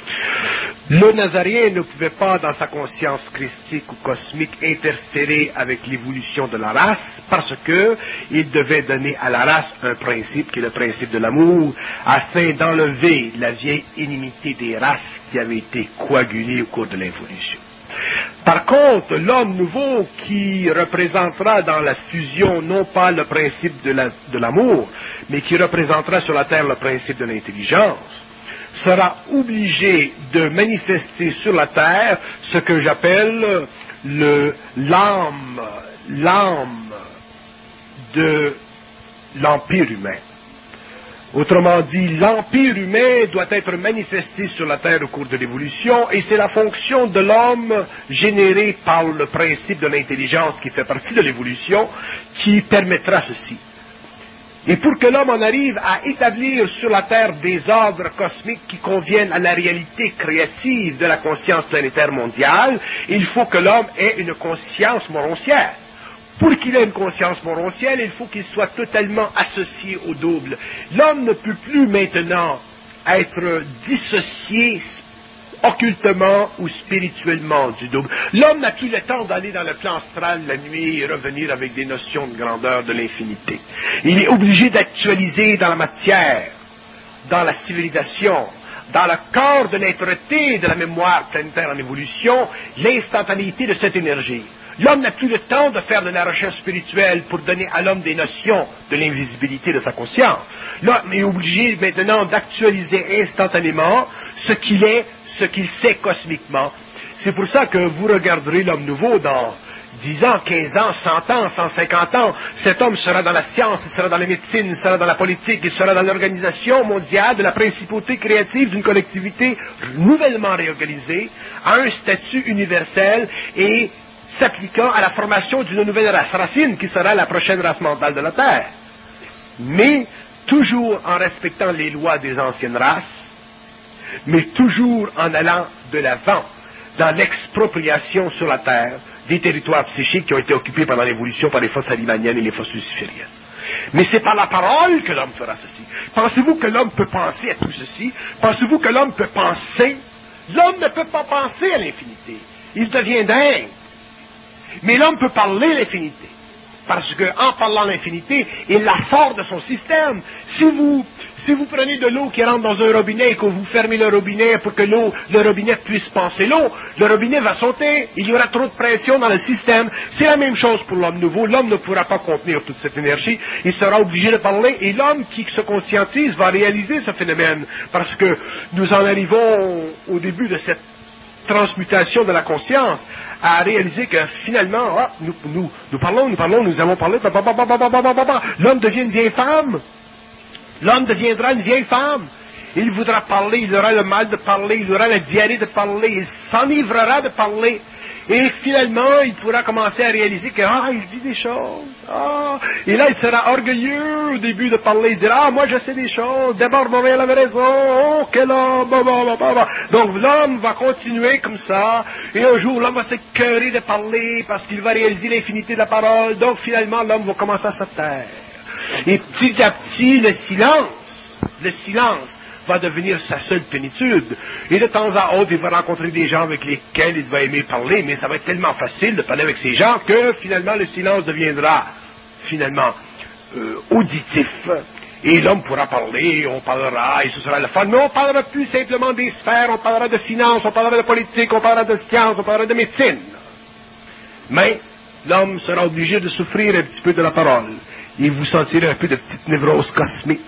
Le Nazaréen ne pouvait pas, dans sa conscience christique ou cosmique, interférer avec l'évolution de la race parce que il devait donner à la race un principe qui est le principe de l'amour, afin d'enlever la vieille inimité des races qui avait été coagulée au cours de l'évolution. Par contre, l'homme nouveau qui représentera dans la fusion non pas le principe de, la, de l'amour, mais qui représentera sur la terre le principe de l'intelligence, sera obligé de manifester sur la terre ce que j'appelle le, l'âme, l'âme de l'empire humain. Autrement dit, l'empire humain doit être manifesté sur la terre au cours de l'évolution, et c'est la fonction de l'homme générée par le principe de l'intelligence qui fait partie de l'évolution qui permettra ceci. Et pour que l'homme en arrive à établir sur la terre des ordres cosmiques qui conviennent à la réalité créative de la conscience planétaire mondiale, il faut que l'homme ait une conscience moroncière. Pour qu'il ait une conscience moroncière, il faut qu'il soit totalement associé au double. L'homme ne peut plus maintenant être dissocié occultement ou spirituellement du double. L'homme n'a plus le temps d'aller dans le plan astral la nuit et revenir avec des notions de grandeur de l'infinité. Il est obligé d'actualiser dans la matière, dans la civilisation, dans le corps de l'être-té de la mémoire planétaire en évolution, l'instantanéité de cette énergie. L'homme n'a plus le temps de faire de la recherche spirituelle pour donner à l'homme des notions de l'invisibilité de sa conscience. L'homme est obligé maintenant d'actualiser instantanément ce qu'il est, ce qu'il sait cosmiquement. C'est pour ça que vous regarderez l'homme nouveau dans dix ans, quinze ans, cent ans, cent cinquante ans. Cet homme sera dans la science, il sera dans la médecine, il sera dans la politique, il sera dans l'organisation mondiale de la principauté créative d'une collectivité nouvellement réorganisée, à un statut universel et s'appliquant à la formation d'une nouvelle race racine qui sera la prochaine race mentale de la Terre. Mais toujours en respectant les lois des anciennes races, mais toujours en allant de l'avant dans l'expropriation sur la Terre des territoires psychiques qui ont été occupés pendant l'évolution par les forces alimaniennes et les forces lucifériennes. Mais c'est par la parole que l'homme fera ceci. Pensez-vous que l'homme peut penser à tout ceci? Pensez-vous que l'homme peut penser? L'homme ne peut pas penser à l'infinité. Il devient dingue. Mais l'homme peut parler l'infinité, parce qu'en parlant l'infinité, il la sort de son système. Si vous, si vous prenez de l'eau qui rentre dans un robinet et que vous fermez le robinet pour que l'eau, le robinet puisse passer l'eau, le robinet va sauter, il y aura trop de pression dans le système. C'est la même chose pour l'homme nouveau. L'homme ne pourra pas contenir toute cette énergie, il sera obligé de parler, et l'homme qui se conscientise va réaliser ce phénomène, parce que nous en arrivons au début de cette transmutation de la conscience, à réaliser que finalement, ah, nous, nous, nous parlons, nous parlons, nous allons parler, l'homme devient une vieille femme, l'homme deviendra une vieille femme, il voudra parler, il aura le mal de parler, il aura la diarrhée de parler, il s'enivrera de parler, et finalement, il pourra commencer à réaliser que, ah, il dit des choses, ah, et là, il sera orgueilleux au début de parler, il dira, ah, moi, je sais des choses, d'abord, Montréal avait raison, oh, quel homme, bah, bah, bah, bah. Donc, l'homme va continuer comme ça, et un jour, l'homme va s'écœurer de parler, parce qu'il va réaliser l'infinité de la parole, donc, finalement, l'homme va commencer à se taire. Et petit à petit, le silence, le silence, va devenir sa seule plénitude. Et de temps à autre, il va rencontrer des gens avec lesquels il va aimer parler, mais ça va être tellement facile de parler avec ces gens que finalement le silence deviendra finalement euh, auditif. Et l'homme pourra parler, on parlera, et ce sera le fun, mais on parlera plus simplement des sphères, on parlera de finances, on parlera de politique, on parlera de science, on parlera de médecine. Mais l'homme sera obligé de souffrir un petit peu de la parole. Et vous sentirez un peu de petite névrose cosmique.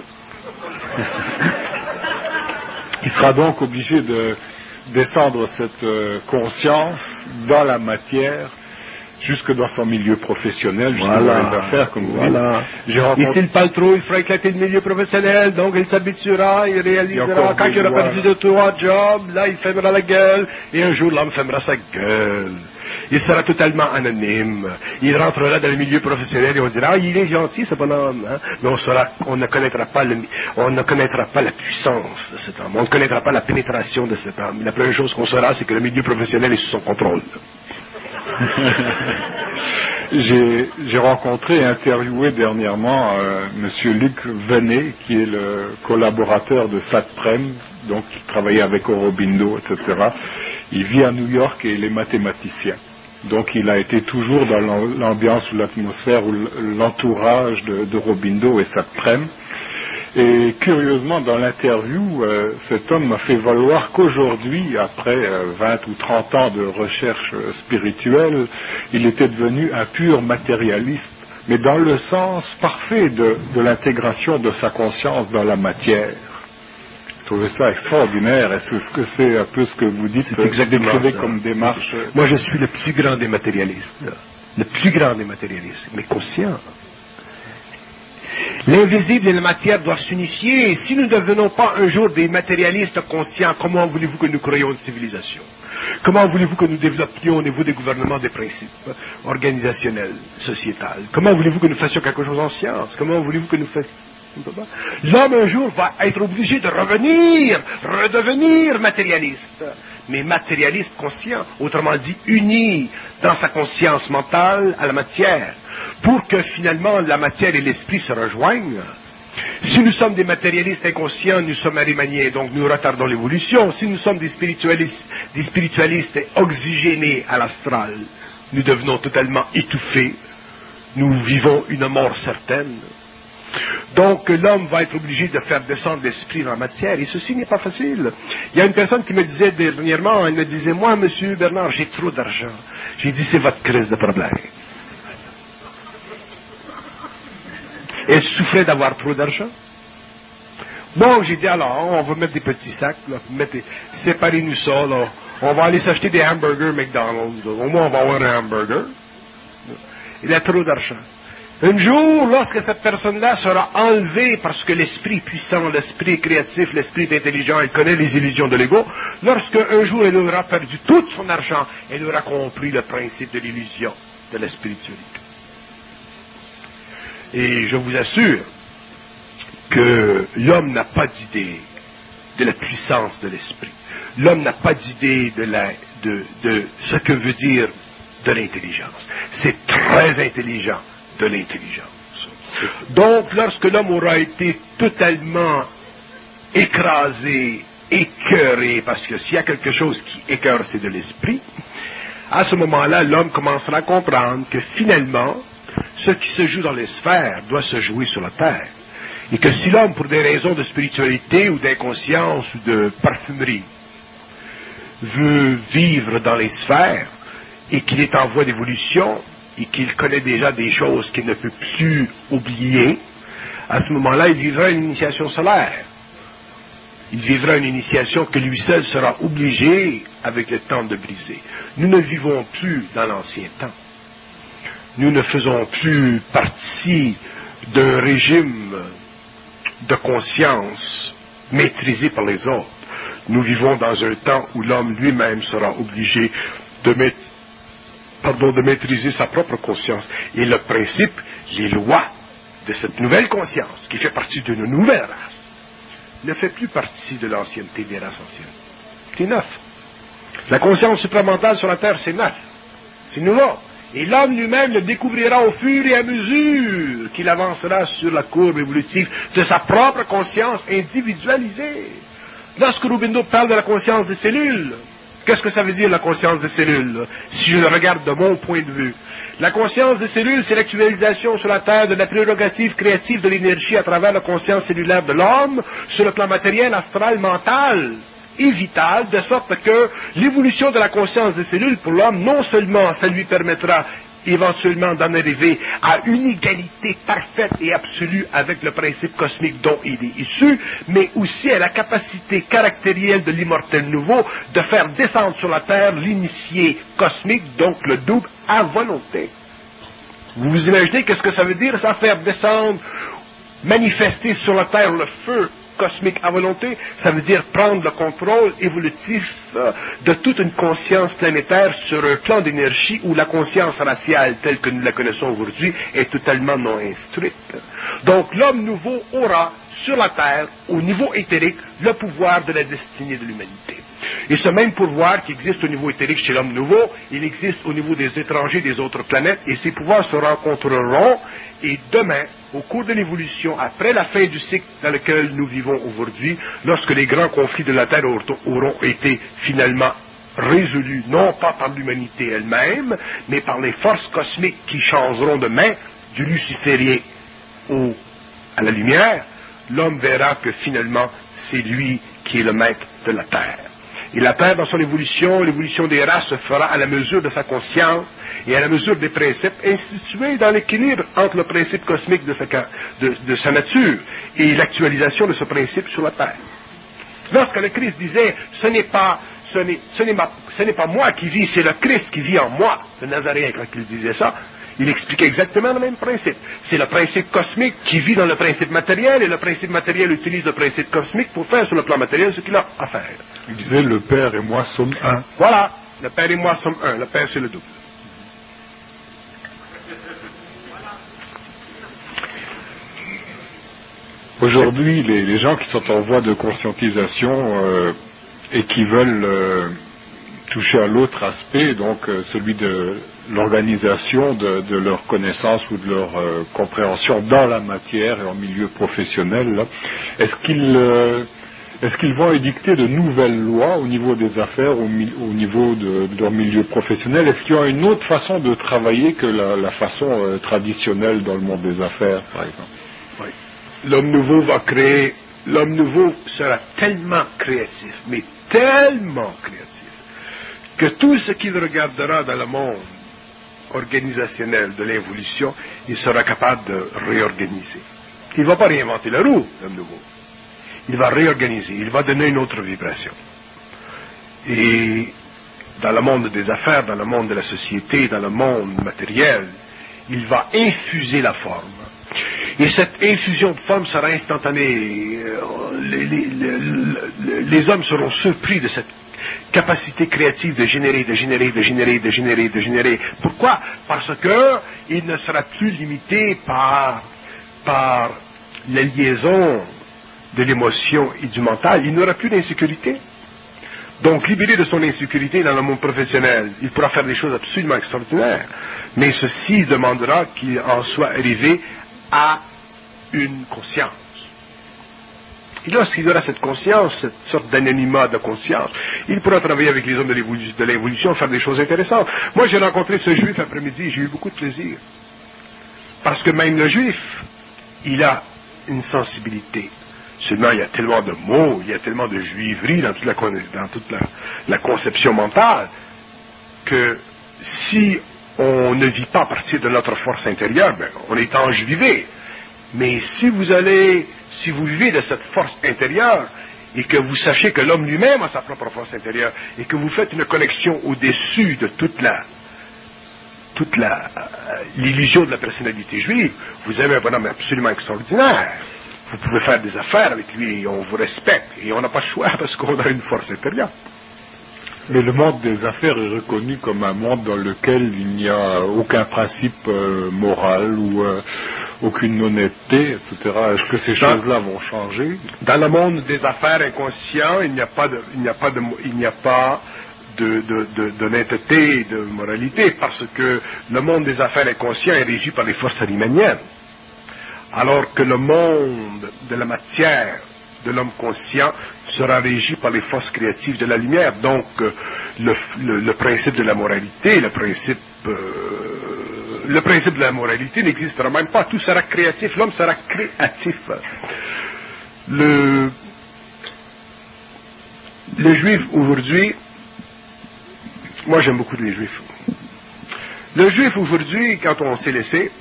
Il sera donc obligé de descendre cette euh, conscience dans la matière jusque dans son milieu professionnel, jusque voilà. dans les affaires, comme vous voilà. dites. Rencontré... Et s'il parle trop, il fera éclater le milieu professionnel, donc il s'habituera, il réalisera, quand il aura perdu deux, trois jobs, là il fermera la gueule, et un jour l'homme fermera sa gueule. Il sera totalement anonyme. Il rentrera dans le milieu professionnel et on dira, ah, il est gentil ce bonhomme, hein? Mais on saura, on ne connaîtra pas le, on ne connaîtra pas la puissance de cet homme, on ne connaîtra pas la pénétration de cet homme. La première chose qu'on saura, c'est que le milieu professionnel est sous son contrôle. j'ai, j'ai rencontré et interviewé dernièrement euh, Monsieur Luc Venet, qui est le collaborateur de SatPrem, donc qui travaillait avec Aurobindo, et cetera. Il vit à New York et il est mathématicien. Donc il a été toujours dans l'ambiance ou l'atmosphère ou l'entourage de, d'Aurobindo et SatPrem. Et curieusement, dans l'interview, euh, cet homme m'a fait valoir qu'aujourd'hui, après euh, vingt ou trente ans de recherche euh, spirituelle, il était devenu un pur matérialiste, mais dans le sens parfait de, de l'intégration de sa conscience dans la matière. Je trouvais ça extraordinaire. Est-ce que c'est un peu ce que vous dites, c'est exactement ça. Comme démarche? Moi, je suis le plus grand des matérialistes. Le plus grand des matérialistes, mais conscient. L'invisible et la matière doivent s'unifier. Et si nous ne devenons pas un jour des matérialistes conscients, comment voulez-vous que nous créions une civilisation? Comment voulez-vous que nous développions au niveau des gouvernements des principes organisationnels, sociétals? Comment voulez-vous que nous fassions quelque chose en science? Comment voulez-vous que nous fassions... L'homme un jour va être obligé de revenir, redevenir matérialiste, mais matérialiste conscient, autrement dit uni dans sa conscience mentale à la matière, pour que finalement la matière et l'esprit se rejoignent. Si nous sommes des matérialistes inconscients, nous sommes arimaniens, donc nous retardons l'évolution. Si nous sommes des spiritualistes, des spiritualistes oxygénés à l'astral, nous devenons totalement étouffés, nous vivons une mort certaine. Donc l'homme va être obligé de faire descendre l'esprit dans la matière, et ceci n'est pas facile. Il y a une personne qui me disait dernièrement, elle me disait, moi, monsieur Bernard, j'ai trop d'argent. J'ai dit, c'est votre crise de problème. Elle souffrait d'avoir trop d'argent. Bon, j'ai dit, alors, on va mettre des petits sacs, là, mettez, séparez-nous ça, là. On va aller s'acheter des hamburgers McDonald's, là. Au moins on va avoir un hamburger. Il a trop d'argent. Un jour, lorsque cette personne-là sera enlevée parce que l'esprit est puissant, l'esprit est créatif, l'esprit est intelligent, elle connaît les illusions de l'ego, lorsque un jour elle aura perdu tout son argent, elle aura compris le principe de l'illusion de la spiritualité. Et je vous assure que l'homme n'a pas d'idée de la puissance de l'esprit. L'homme n'a pas d'idée de, la, de, de ce que veut dire de l'intelligence. C'est très intelligent. De l'intelligence. Donc, lorsque l'homme aura été totalement écrasé, écœuré, parce que s'il y a quelque chose qui écœure, c'est de l'esprit, à ce moment-là, l'homme commencera à comprendre que finalement, ce qui se joue dans les sphères doit se jouer sur la terre. Et que si l'homme, pour des raisons de spiritualité ou d'inconscience ou de parfumerie, veut vivre dans les sphères et qu'il est en voie d'évolution, et qu'il connaît déjà des choses qu'il ne peut plus oublier, à ce moment-là, il vivra une initiation solaire. Il vivra une initiation que lui seul sera obligé, avec le temps, de briser. Nous ne vivons plus dans l'ancien temps. Nous ne faisons plus partie d'un régime de conscience maîtrisé par les autres. Nous vivons dans un temps où l'homme lui-même sera obligé de mettre Pardon, de maîtriser sa propre conscience. Et le principe, les lois de cette nouvelle conscience, qui fait partie d'une nouvelle race, ne fait plus partie de l'ancienneté des races anciennes. C'est neuf. La conscience supramentale sur la Terre, c'est neuf. C'est nouveau. Et l'homme lui-même le découvrira au fur et à mesure qu'il avancera sur la courbe évolutive de sa propre conscience individualisée. Lorsque Aurobindo parle de la conscience des cellules, qu'est-ce que ça veut dire, la conscience des cellules, si je le regarde de mon point de vue? La conscience des cellules, c'est l'actualisation sur la Terre de la prérogative créative de l'énergie à travers la conscience cellulaire de l'homme, sur le plan matériel, astral, mental et vital, de sorte que l'évolution de la conscience des cellules pour l'homme, non seulement ça lui permettra éventuellement d'en arriver à une égalité parfaite et absolue avec le principe cosmique dont il est issu, mais aussi à la capacité caractérielle de l'immortel nouveau de faire descendre sur la Terre l'initié cosmique, donc le double, à volonté. Vous vous imaginez qu'est-ce que ça veut dire, ça, faire descendre, manifester sur la Terre le feu cosmique à volonté? Ça veut dire prendre le contrôle évolutif euh, de toute une conscience planétaire sur un plan d'énergie où la conscience raciale telle que nous la connaissons aujourd'hui est totalement non instruite. Donc l'homme nouveau aura sur la Terre, au niveau éthérique, le pouvoir de la destinée de l'humanité. Et ce même pouvoir qui existe au niveau éthérique chez l'homme nouveau, il existe au niveau des étrangers des autres planètes, et ces pouvoirs se rencontreront, et demain, au cours de l'évolution, après la fin du cycle dans lequel nous vivons aujourd'hui, lorsque les grands conflits de la Terre auront été finalement résolus, non pas par l'humanité elle-même, mais par les forces cosmiques qui changeront de main du luciférien au, à la lumière, l'homme verra que finalement, c'est lui qui est le maître de la Terre. Et la Terre, dans son évolution, l'évolution des races se fera à la mesure de sa conscience et à la mesure des principes institués dans l'équilibre entre le principe cosmique de sa, de, de sa nature et l'actualisation de ce principe sur la Terre. Lorsque le Christ disait, ce n'est pas, ce n'est, ce n'est, ma, ce n'est pas moi qui vis, c'est le Christ qui vit en moi, le Nazaréen, quand il disait ça, il expliquait exactement le même principe. C'est le principe cosmique qui vit dans le principe matériel, et le principe matériel utilise le principe cosmique pour faire sur le plan matériel ce qu'il a à faire. Il disait, le Père et moi sommes un. Voilà, le Père et moi sommes un. Le Père, c'est le double. Aujourd'hui, les, les gens qui sont en voie de conscientisation euh, et qui veulent euh, toucher à l'autre aspect, donc euh, celui de l'organisation de, de leur connaissance ou de leur euh, compréhension dans la matière et en milieu professionnel, là, est-ce qu'ils euh, est-ce qu'ils vont édicter de nouvelles lois au niveau des affaires, au, mi- au niveau de, de leur milieu professionnel? Est-ce qu'il y aura une autre façon de travailler que la, la façon euh, traditionnelle dans le monde des affaires, par exemple? Oui. L'homme nouveau va créer, l'homme nouveau sera tellement créatif, mais tellement créatif, que tout ce qu'il regardera dans le monde organisationnel de l'évolution, il sera capable de réorganiser. Il ne va pas réinventer la roue, l'homme nouveau. Il va réorganiser, il va donner une autre vibration. Et dans le monde des affaires, dans le monde de la société, dans le monde matériel, il va infuser la forme. Et cette infusion de forme sera instantanée. Les, les, les, les hommes seront surpris de cette capacité créative de générer, de générer, de générer, de générer, de générer. Pourquoi? Parce que il ne sera plus limité par, par la liaison de l'émotion et du mental. Il n'aura plus d'insécurité. Donc, libéré de son insécurité dans le monde professionnel, il pourra faire des choses absolument extraordinaires. Mais ceci demandera qu'il en soit arrivé à une conscience. Et lorsqu'il aura cette conscience, cette sorte d'anonymat de conscience, il pourra travailler avec les hommes de l'évolution, de l'évolution, faire des choses intéressantes. Moi, j'ai rencontré ce juif après-midi, j'ai eu beaucoup de plaisir. Parce que même le juif, il a une sensibilité. Seulement, il y a tellement de mots, il y a tellement de juiverie dans toute la, dans toute la, la conception mentale, que si on ne vit pas à partir de notre force intérieure, ben, on est enjuivé. Mais si vous allez, si vous vivez de cette force intérieure, et que vous sachez que l'homme lui-même a sa propre force intérieure, et que vous faites une connexion au-dessus de toute la, toute la, l'illusion de la personnalité juive, vous avez un bonhomme absolument extraordinaire. Vous pouvez faire des affaires avec lui, et on vous respecte, et on n'a pas le choix parce qu'on a une force intérieure. Mais le monde des affaires est reconnu comme un monde dans lequel il n'y a aucun principe euh, moral ou euh, aucune honnêteté, et cetera. Est-ce que ces dans, choses-là vont changer? Dans le monde des affaires inconscients, il n'y a pas de, il n'y a pas de, il n'y a pas de, de, de, d'honnêteté et de moralité, parce que le monde des affaires inconscients est régi par les forces arimaniennes. Alors que le monde de la matière, de l'homme conscient, sera régi par les forces créatives de la lumière. Donc, euh, le, le, le principe de la moralité, le principe, euh, le principe de la moralité n'existera même pas. Tout sera créatif. L'homme sera créatif. Le, le juif aujourd'hui, moi j'aime beaucoup les juifs. Le juif aujourd'hui, quand on s'est laissé,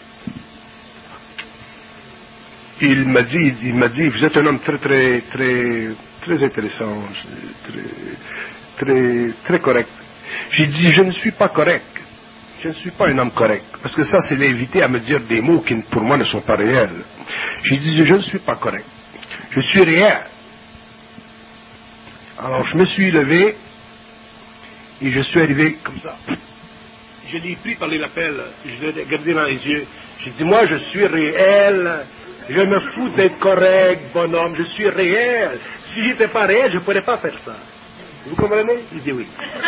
il m'a dit, il m'a dit, vous êtes un homme très, très, très, très intéressant, très, très, très correct. J'ai dit, je ne suis pas correct. Je ne suis pas un homme correct. Parce que ça, c'est l'invité à me dire des mots qui, pour moi, ne sont pas réels. J'ai dit, je ne suis pas correct. Je suis réel. Alors, je me suis levé et je suis arrivé comme ça. Je l'ai pris par les lapels. Je l'ai regardé dans les yeux. J'ai dit, moi, je suis réel. Je me fous d'être correct, bonhomme. Je suis réel. Si j'étais pas réel, je ne pourrais pas faire ça. Vous comprenez? Il dit oui.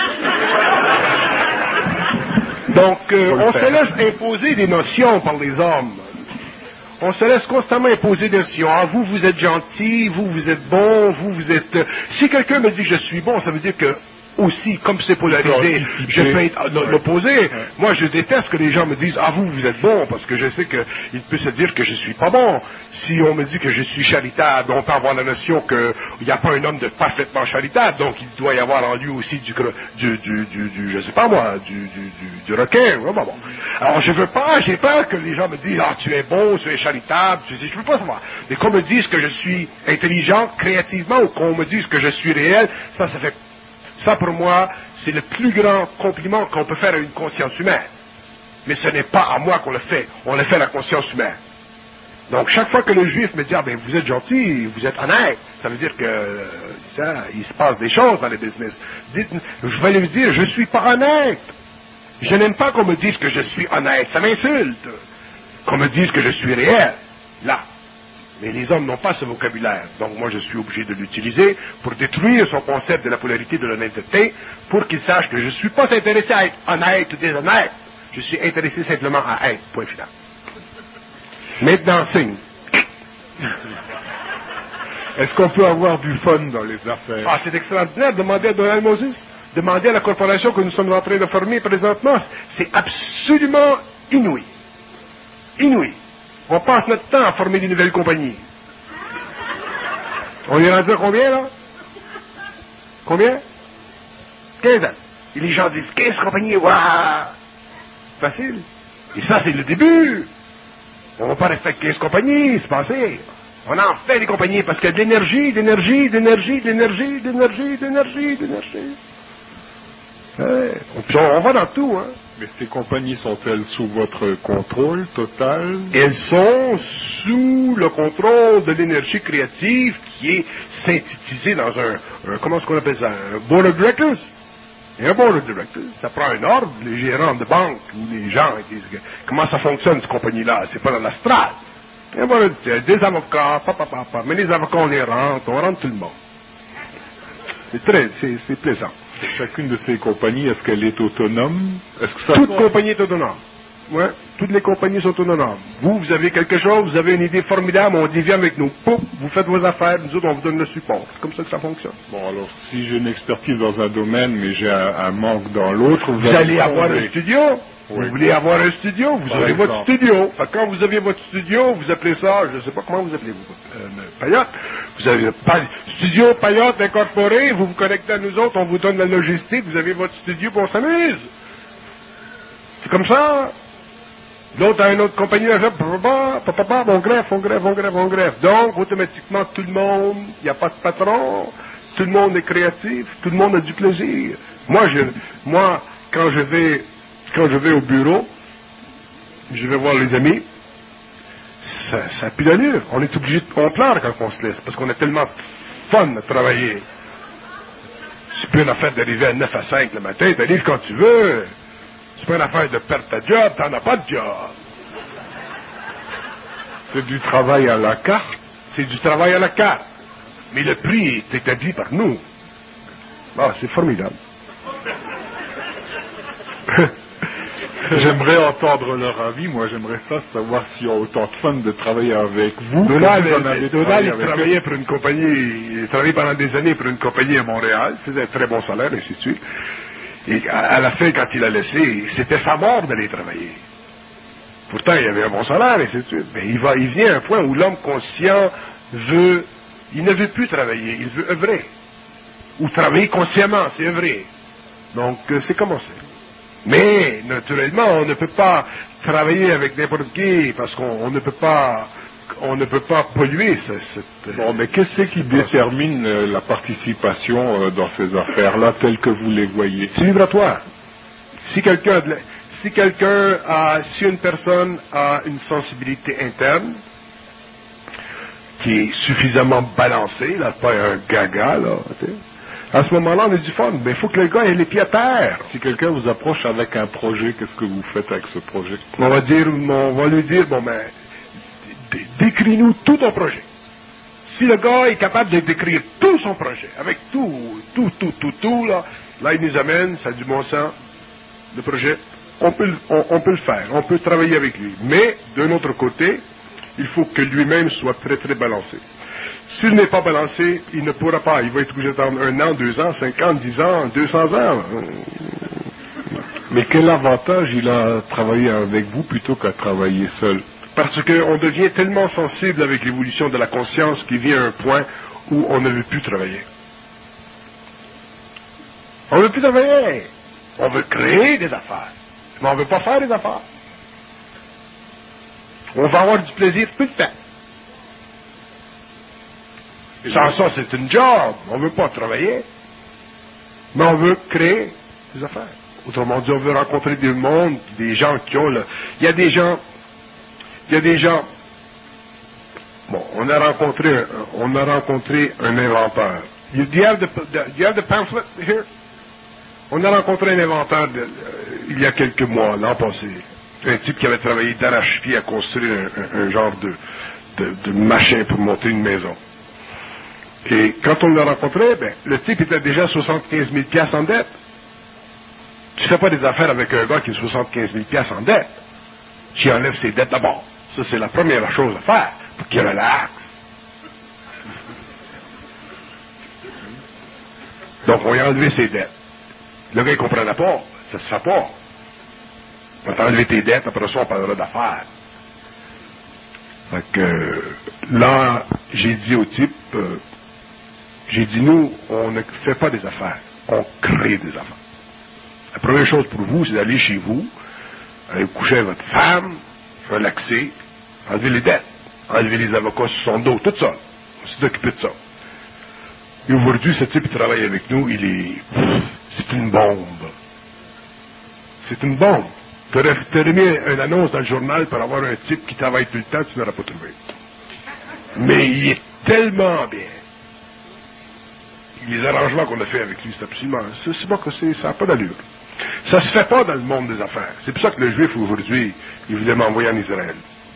Donc, euh, on se laisse imposer des notions par les hommes. On se laisse constamment imposer des notions. Ah, vous, vous êtes gentil, vous, vous êtes bon, vous, vous êtes... Si quelqu'un me dit que je suis bon, ça veut dire que, aussi, comme c'est polarisé, je peux être l'opposé. Ouais. Moi, je déteste que les gens me disent « Ah, vous, vous êtes bon », parce que je sais qu'il peut se dire que je suis pas bon. Si on me dit que je suis charitable, on peut avoir la notion qu'il n'y a pas un homme de parfaitement charitable, donc il doit y avoir en lui aussi du, du, du, du, du je sais pas moi, du, du, du, du requin. Ouais, bon, bon. Alors, je veux pas, j'ai peur que les gens me disent « Ah, tu es bon, tu es charitable, tu sais, je veux pas savoir. » Mais qu'on me dise que je suis intelligent créativement ou qu'on me dise que je suis réel, ça, ça fait... Ça, pour moi, c'est le plus grand compliment qu'on peut faire à une conscience humaine. Mais ce n'est pas à moi qu'on le fait. On le fait à la conscience humaine. Donc, chaque fois que le juif me dit « Ah, ben, vous êtes gentil, vous êtes honnête », ça veut dire que ça, il se passe des choses dans les business. Dites, je vais lui dire « Je ne suis pas honnête ». Je n'aime pas qu'on me dise que je suis honnête. Ça m'insulte. Qu'on me dise que je suis réel. Là. Mais les hommes n'ont pas ce vocabulaire. Donc moi, je suis obligé de l'utiliser pour détruire son concept de la polarité de l'honnêteté, pour qu'il sache que je ne suis pas intéressé à être honnête ou déshonnête. Je suis intéressé simplement à être. Point final. Maintenant, signe. Est-ce qu'on peut avoir du fun dans les affaires? Ah, c'est extraordinaire. Demandez à Donald Moses. Demandez à la corporation que nous sommes en train de former présentement. C'est absolument inouï. Inouï. On passe notre temps à former des nouvelles compagnies. On est rendu à combien, là? Combien? quinze ans. Et les gens disent, quinze compagnies, waouh! Facile. Et ça, c'est le début. On ne va pas rester quinze compagnies, c'est passé. On en fait des compagnies parce qu'il y a de l'énergie, d'énergie, d'énergie, d'énergie, d'énergie, d'énergie, d'énergie. Ouais. Puis on, on va dans tout, hein. Mais ces compagnies sont-elles sous votre contrôle total? Elles sont sous le contrôle de l'énergie créative qui est synthétisée dans un, un comment est-ce qu'on appelle ça, un board of directors. Et un board of directors, ça prend un ordre, les gérants de banque ou les gens disent comment ça fonctionne cette compagnie-là, c'est pas dans l'astral. Et voilà, des avocats, papa, papa, mais les avocats on les rentre, on rentre tout le monde. C'est très, c'est, c'est plaisant. Et chacune de ces compagnies, est-ce qu'elle est autonome? Est-ce que ça Toute compagnie est autonome. Ouais, toutes les compagnies sont autonomes. Vous, vous avez quelque chose, vous avez une idée formidable, on dit viens avec nous. Pouf, vous faites vos affaires, nous autres on vous donne le support. C'est comme ça que ça fonctionne. Bon, alors si j'ai une expertise dans un domaine, mais j'ai un, un manque dans l'autre, vous, vous allez avoir un studio. Oui. Vous voulez avoir un studio, vous Par aurez exemple. votre studio. Fait que quand vous avez votre studio, vous appelez ça, je ne sais pas comment vous appelez vous, euh, Payotte. Vous avez pa- studio Payotte incorporé, vous vous connectez à nous autres, on vous donne la logistique, vous avez votre studio, puis on s'amuse. C'est comme ça. L'autre a une autre compagnie, là, papa, papa, on greffe, on greffe, on greffe, on greffe. Donc, automatiquement, tout le monde, il n'y a pas de patron, tout le monde est créatif, tout le monde a du plaisir. Moi, je, moi, quand je vais, quand je vais au bureau, je vais voir les amis, ça, ça pue d'allure. On est obligé de, on pleure quand on se laisse, parce qu'on a tellement fun à travailler. C'est plus une affaire d'arriver à neuf à cinq le matin, t'arrives quand tu veux. C'est pas une affaire de perdre ta job, t'en as pas de job. C'est du travail à la carte. C'est du travail à la carte. Mais le prix est établi par nous. Ah, c'est formidable. J'aimerais entendre leur avis. Moi, j'aimerais ça, savoir s'ils ont autant de fun de travailler avec vous. Donald, vous en avez Donald, il avec travaillait eux. pour une compagnie, il travaillait pendant des années pour une compagnie à Montréal, il faisait un très bon salaire, et ainsi de suite. Et à la fin, quand il a laissé, c'était sa mort d'aller travailler. Pourtant, il avait un bon salaire, et ainsi de suite. Mais il, va, il vient à un point où l'homme conscient veut, il ne veut plus travailler, il veut œuvrer. Ou travailler consciemment, c'est œuvrer. Donc, c'est commencé. Mais, naturellement, on ne peut pas travailler avec n'importe qui parce qu'on on ne peut pas, on ne peut pas polluer ce, cette... Bon, mais qu'est-ce qui détermine euh, la participation euh, dans ces affaires-là, telles que vous les voyez? C'est vibratoire. Si quelqu'un, a de la- si quelqu'un a, si une personne a une sensibilité interne qui est suffisamment balancée, là, pas un gaga, là, tu sais, à ce moment-là, on a du fun, mais il faut que le gars ait les pieds à terre. Si quelqu'un vous approche avec un projet, qu'est-ce que vous faites avec ce projet? On va dire, on va lui dire, bon ben, dé- décris-nous tout ton projet. Si le gars est capable de décrire tout son projet, avec tout, tout, tout, tout, tout, là, là, il nous amène, ça a du bon sens, le projet, on peut, le- on, on peut le faire, on peut travailler avec lui. Mais, d'un autre côté, il faut que lui-même soit très, très balancé. S'il n'est pas balancé, il ne pourra pas. Il va être obligé d'attendre un an, deux ans, cinq ans, dix ans, deux cents ans. Mais quel avantage il a à travailler avec vous plutôt qu'à travailler seul? Parce qu'on devient tellement sensible avec l'évolution de la conscience qu'il vient à un point où on ne veut plus travailler. On ne veut plus travailler. On veut créer des affaires. Mais on ne veut pas faire des affaires. On va avoir du plaisir tout le temps. Et sans ça, c'est une job. On ne veut pas travailler. Mais on veut créer des affaires. Autrement dit, on veut rencontrer des mondes, des gens qui ont le... Il y a des gens... Il y a des gens... Bon, on a rencontré un, on a rencontré un inventeur. You, do you have the, the, do you have the pamphlet here? On a rencontré un inventeur de, euh, il y a quelques mois, l'an passé. Un type qui avait travaillé d'arrache-pied à construire un, un, un genre de, de, de machin pour monter une maison. Et quand on l'a rencontré, ben, le type était déjà soixante-quinze mille piastres en dette. Tu fais pas des affaires avec un gars qui a soixante-quinze mille piastres en dette. Tu enlèves ses dettes d'abord. Ça, c'est la première chose à faire, pour qu'il relaxe. Donc, on lui a enlevé ses dettes. Le gars, il comprenait pas. Ça se fait pas. On va t'enlever tes dettes, après ça, on parlera d'affaires. Fait que, là, j'ai dit au type, euh, j'ai dit, nous, on ne fait pas des affaires, on crée des affaires. La première chose pour vous, c'est d'aller chez vous, aller vous coucher avec votre femme, relaxer, enlever les dettes, enlever les avocats sur son dos, tout ça. On s'est occupé de ça. Et aujourd'hui, ce type qui travaille avec nous, il est... C'est une bombe. C'est une bombe. Tu aurais mis une annonce dans le journal pour avoir un type qui travaille tout le temps, tu n'auras pas trouvé. Mais il est tellement bien. Les arrangements qu'on a fait avec lui, c'est absolument... C'est, c'est pas que c'est, ça n'a pas d'allure. Ça se fait pas dans le monde des affaires. C'est pour ça que le juif, aujourd'hui, il voulait m'envoyer en Israël.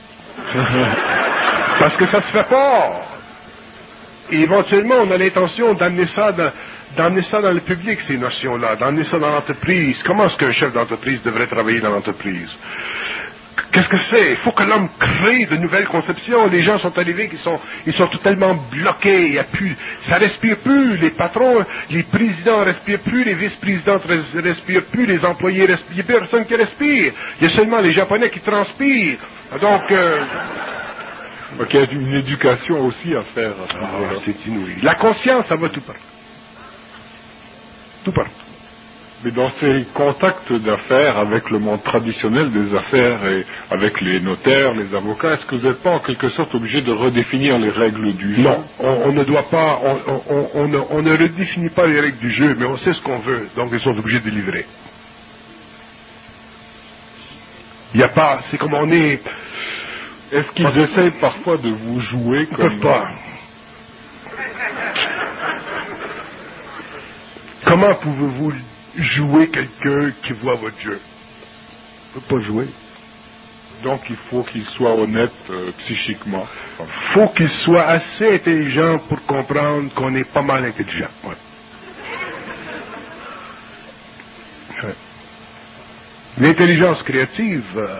Parce que ça se fait pas. Et éventuellement, on a l'intention d'amener ça dans, d'amener ça dans le public, ces notions-là, d'amener ça dans l'entreprise. Comment est-ce qu'un chef d'entreprise devrait travailler dans l'entreprise? Qu'est-ce que c'est? Il faut que l'homme crée de nouvelles conceptions. Les gens sont arrivés, ils sont, ils sont totalement bloqués. Il y a plus, ça respire plus. Les patrons, les présidents respirent plus, les vice-présidents respirent plus, les employés respirent. Il n'y a personne qui respire. Il y a seulement les Japonais qui transpirent. Donc, euh, Donc il y a une éducation aussi à faire. Ah, c'est inouï. La conscience, ça va tout partout. Tout partout. Mais dans ces contacts d'affaires avec le monde traditionnel des affaires et avec les notaires, les avocats, est-ce que vous n'êtes pas en quelque sorte obligé de redéfinir les règles du jeu? Non, on, on ne doit pas, on, on, on, ne, on ne redéfinit pas les règles du jeu, mais on sait ce qu'on veut, donc ils sont obligés de livrer. Il n'y a pas, c'est comme on est... Est-ce qu'ils Pas... essayent parfois de vous jouer Ils comme... peuvent pas. Comment pouvez-vous jouer quelqu'un qui voit votre jeu? On ne peut pas jouer. Donc il faut qu'il soit honnête euh, psychiquement. Il faut qu'il soit assez intelligent pour comprendre qu'on est pas mal intelligent. Ouais. Ouais. L'intelligence créative... Euh...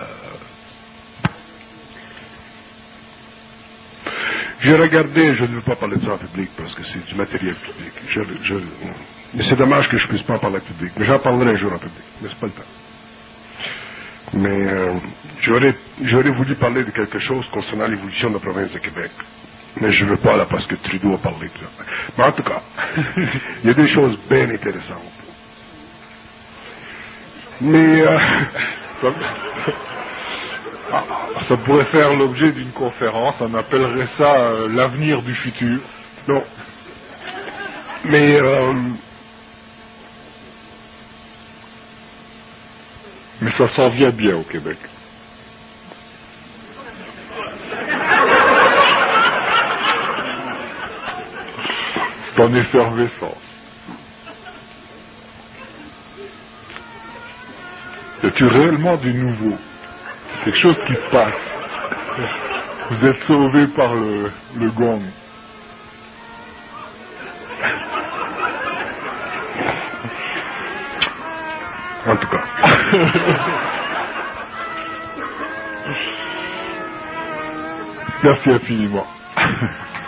J'ai regardé, je ne veux pas parler de ça en public parce que c'est du matériel public. Je, je, mais c'est dommage que je ne puisse pas en parler en public. Mais j'en parlerai un jour en public. Mais c'est pas le temps. Mais euh, j'aurais, j'aurais voulu parler de quelque chose concernant l'évolution de la province de Québec. Mais je ne veux pas là parce que Trudeau a parlé de ça. Mais en tout cas, il y a des choses bien intéressantes. Mais euh, Ça, ah, ça pourrait faire l'objet d'une conférence, on appellerait ça euh, l'avenir du futur. non. Mais euh, Mais ça s'en vient bien au Québec. C'est en effervescence. Y a-t-il réellement du nouveau? Quelque chose qui se passe. Vous êtes sauvé par le, le gong. en tout cas. Merci infiniment.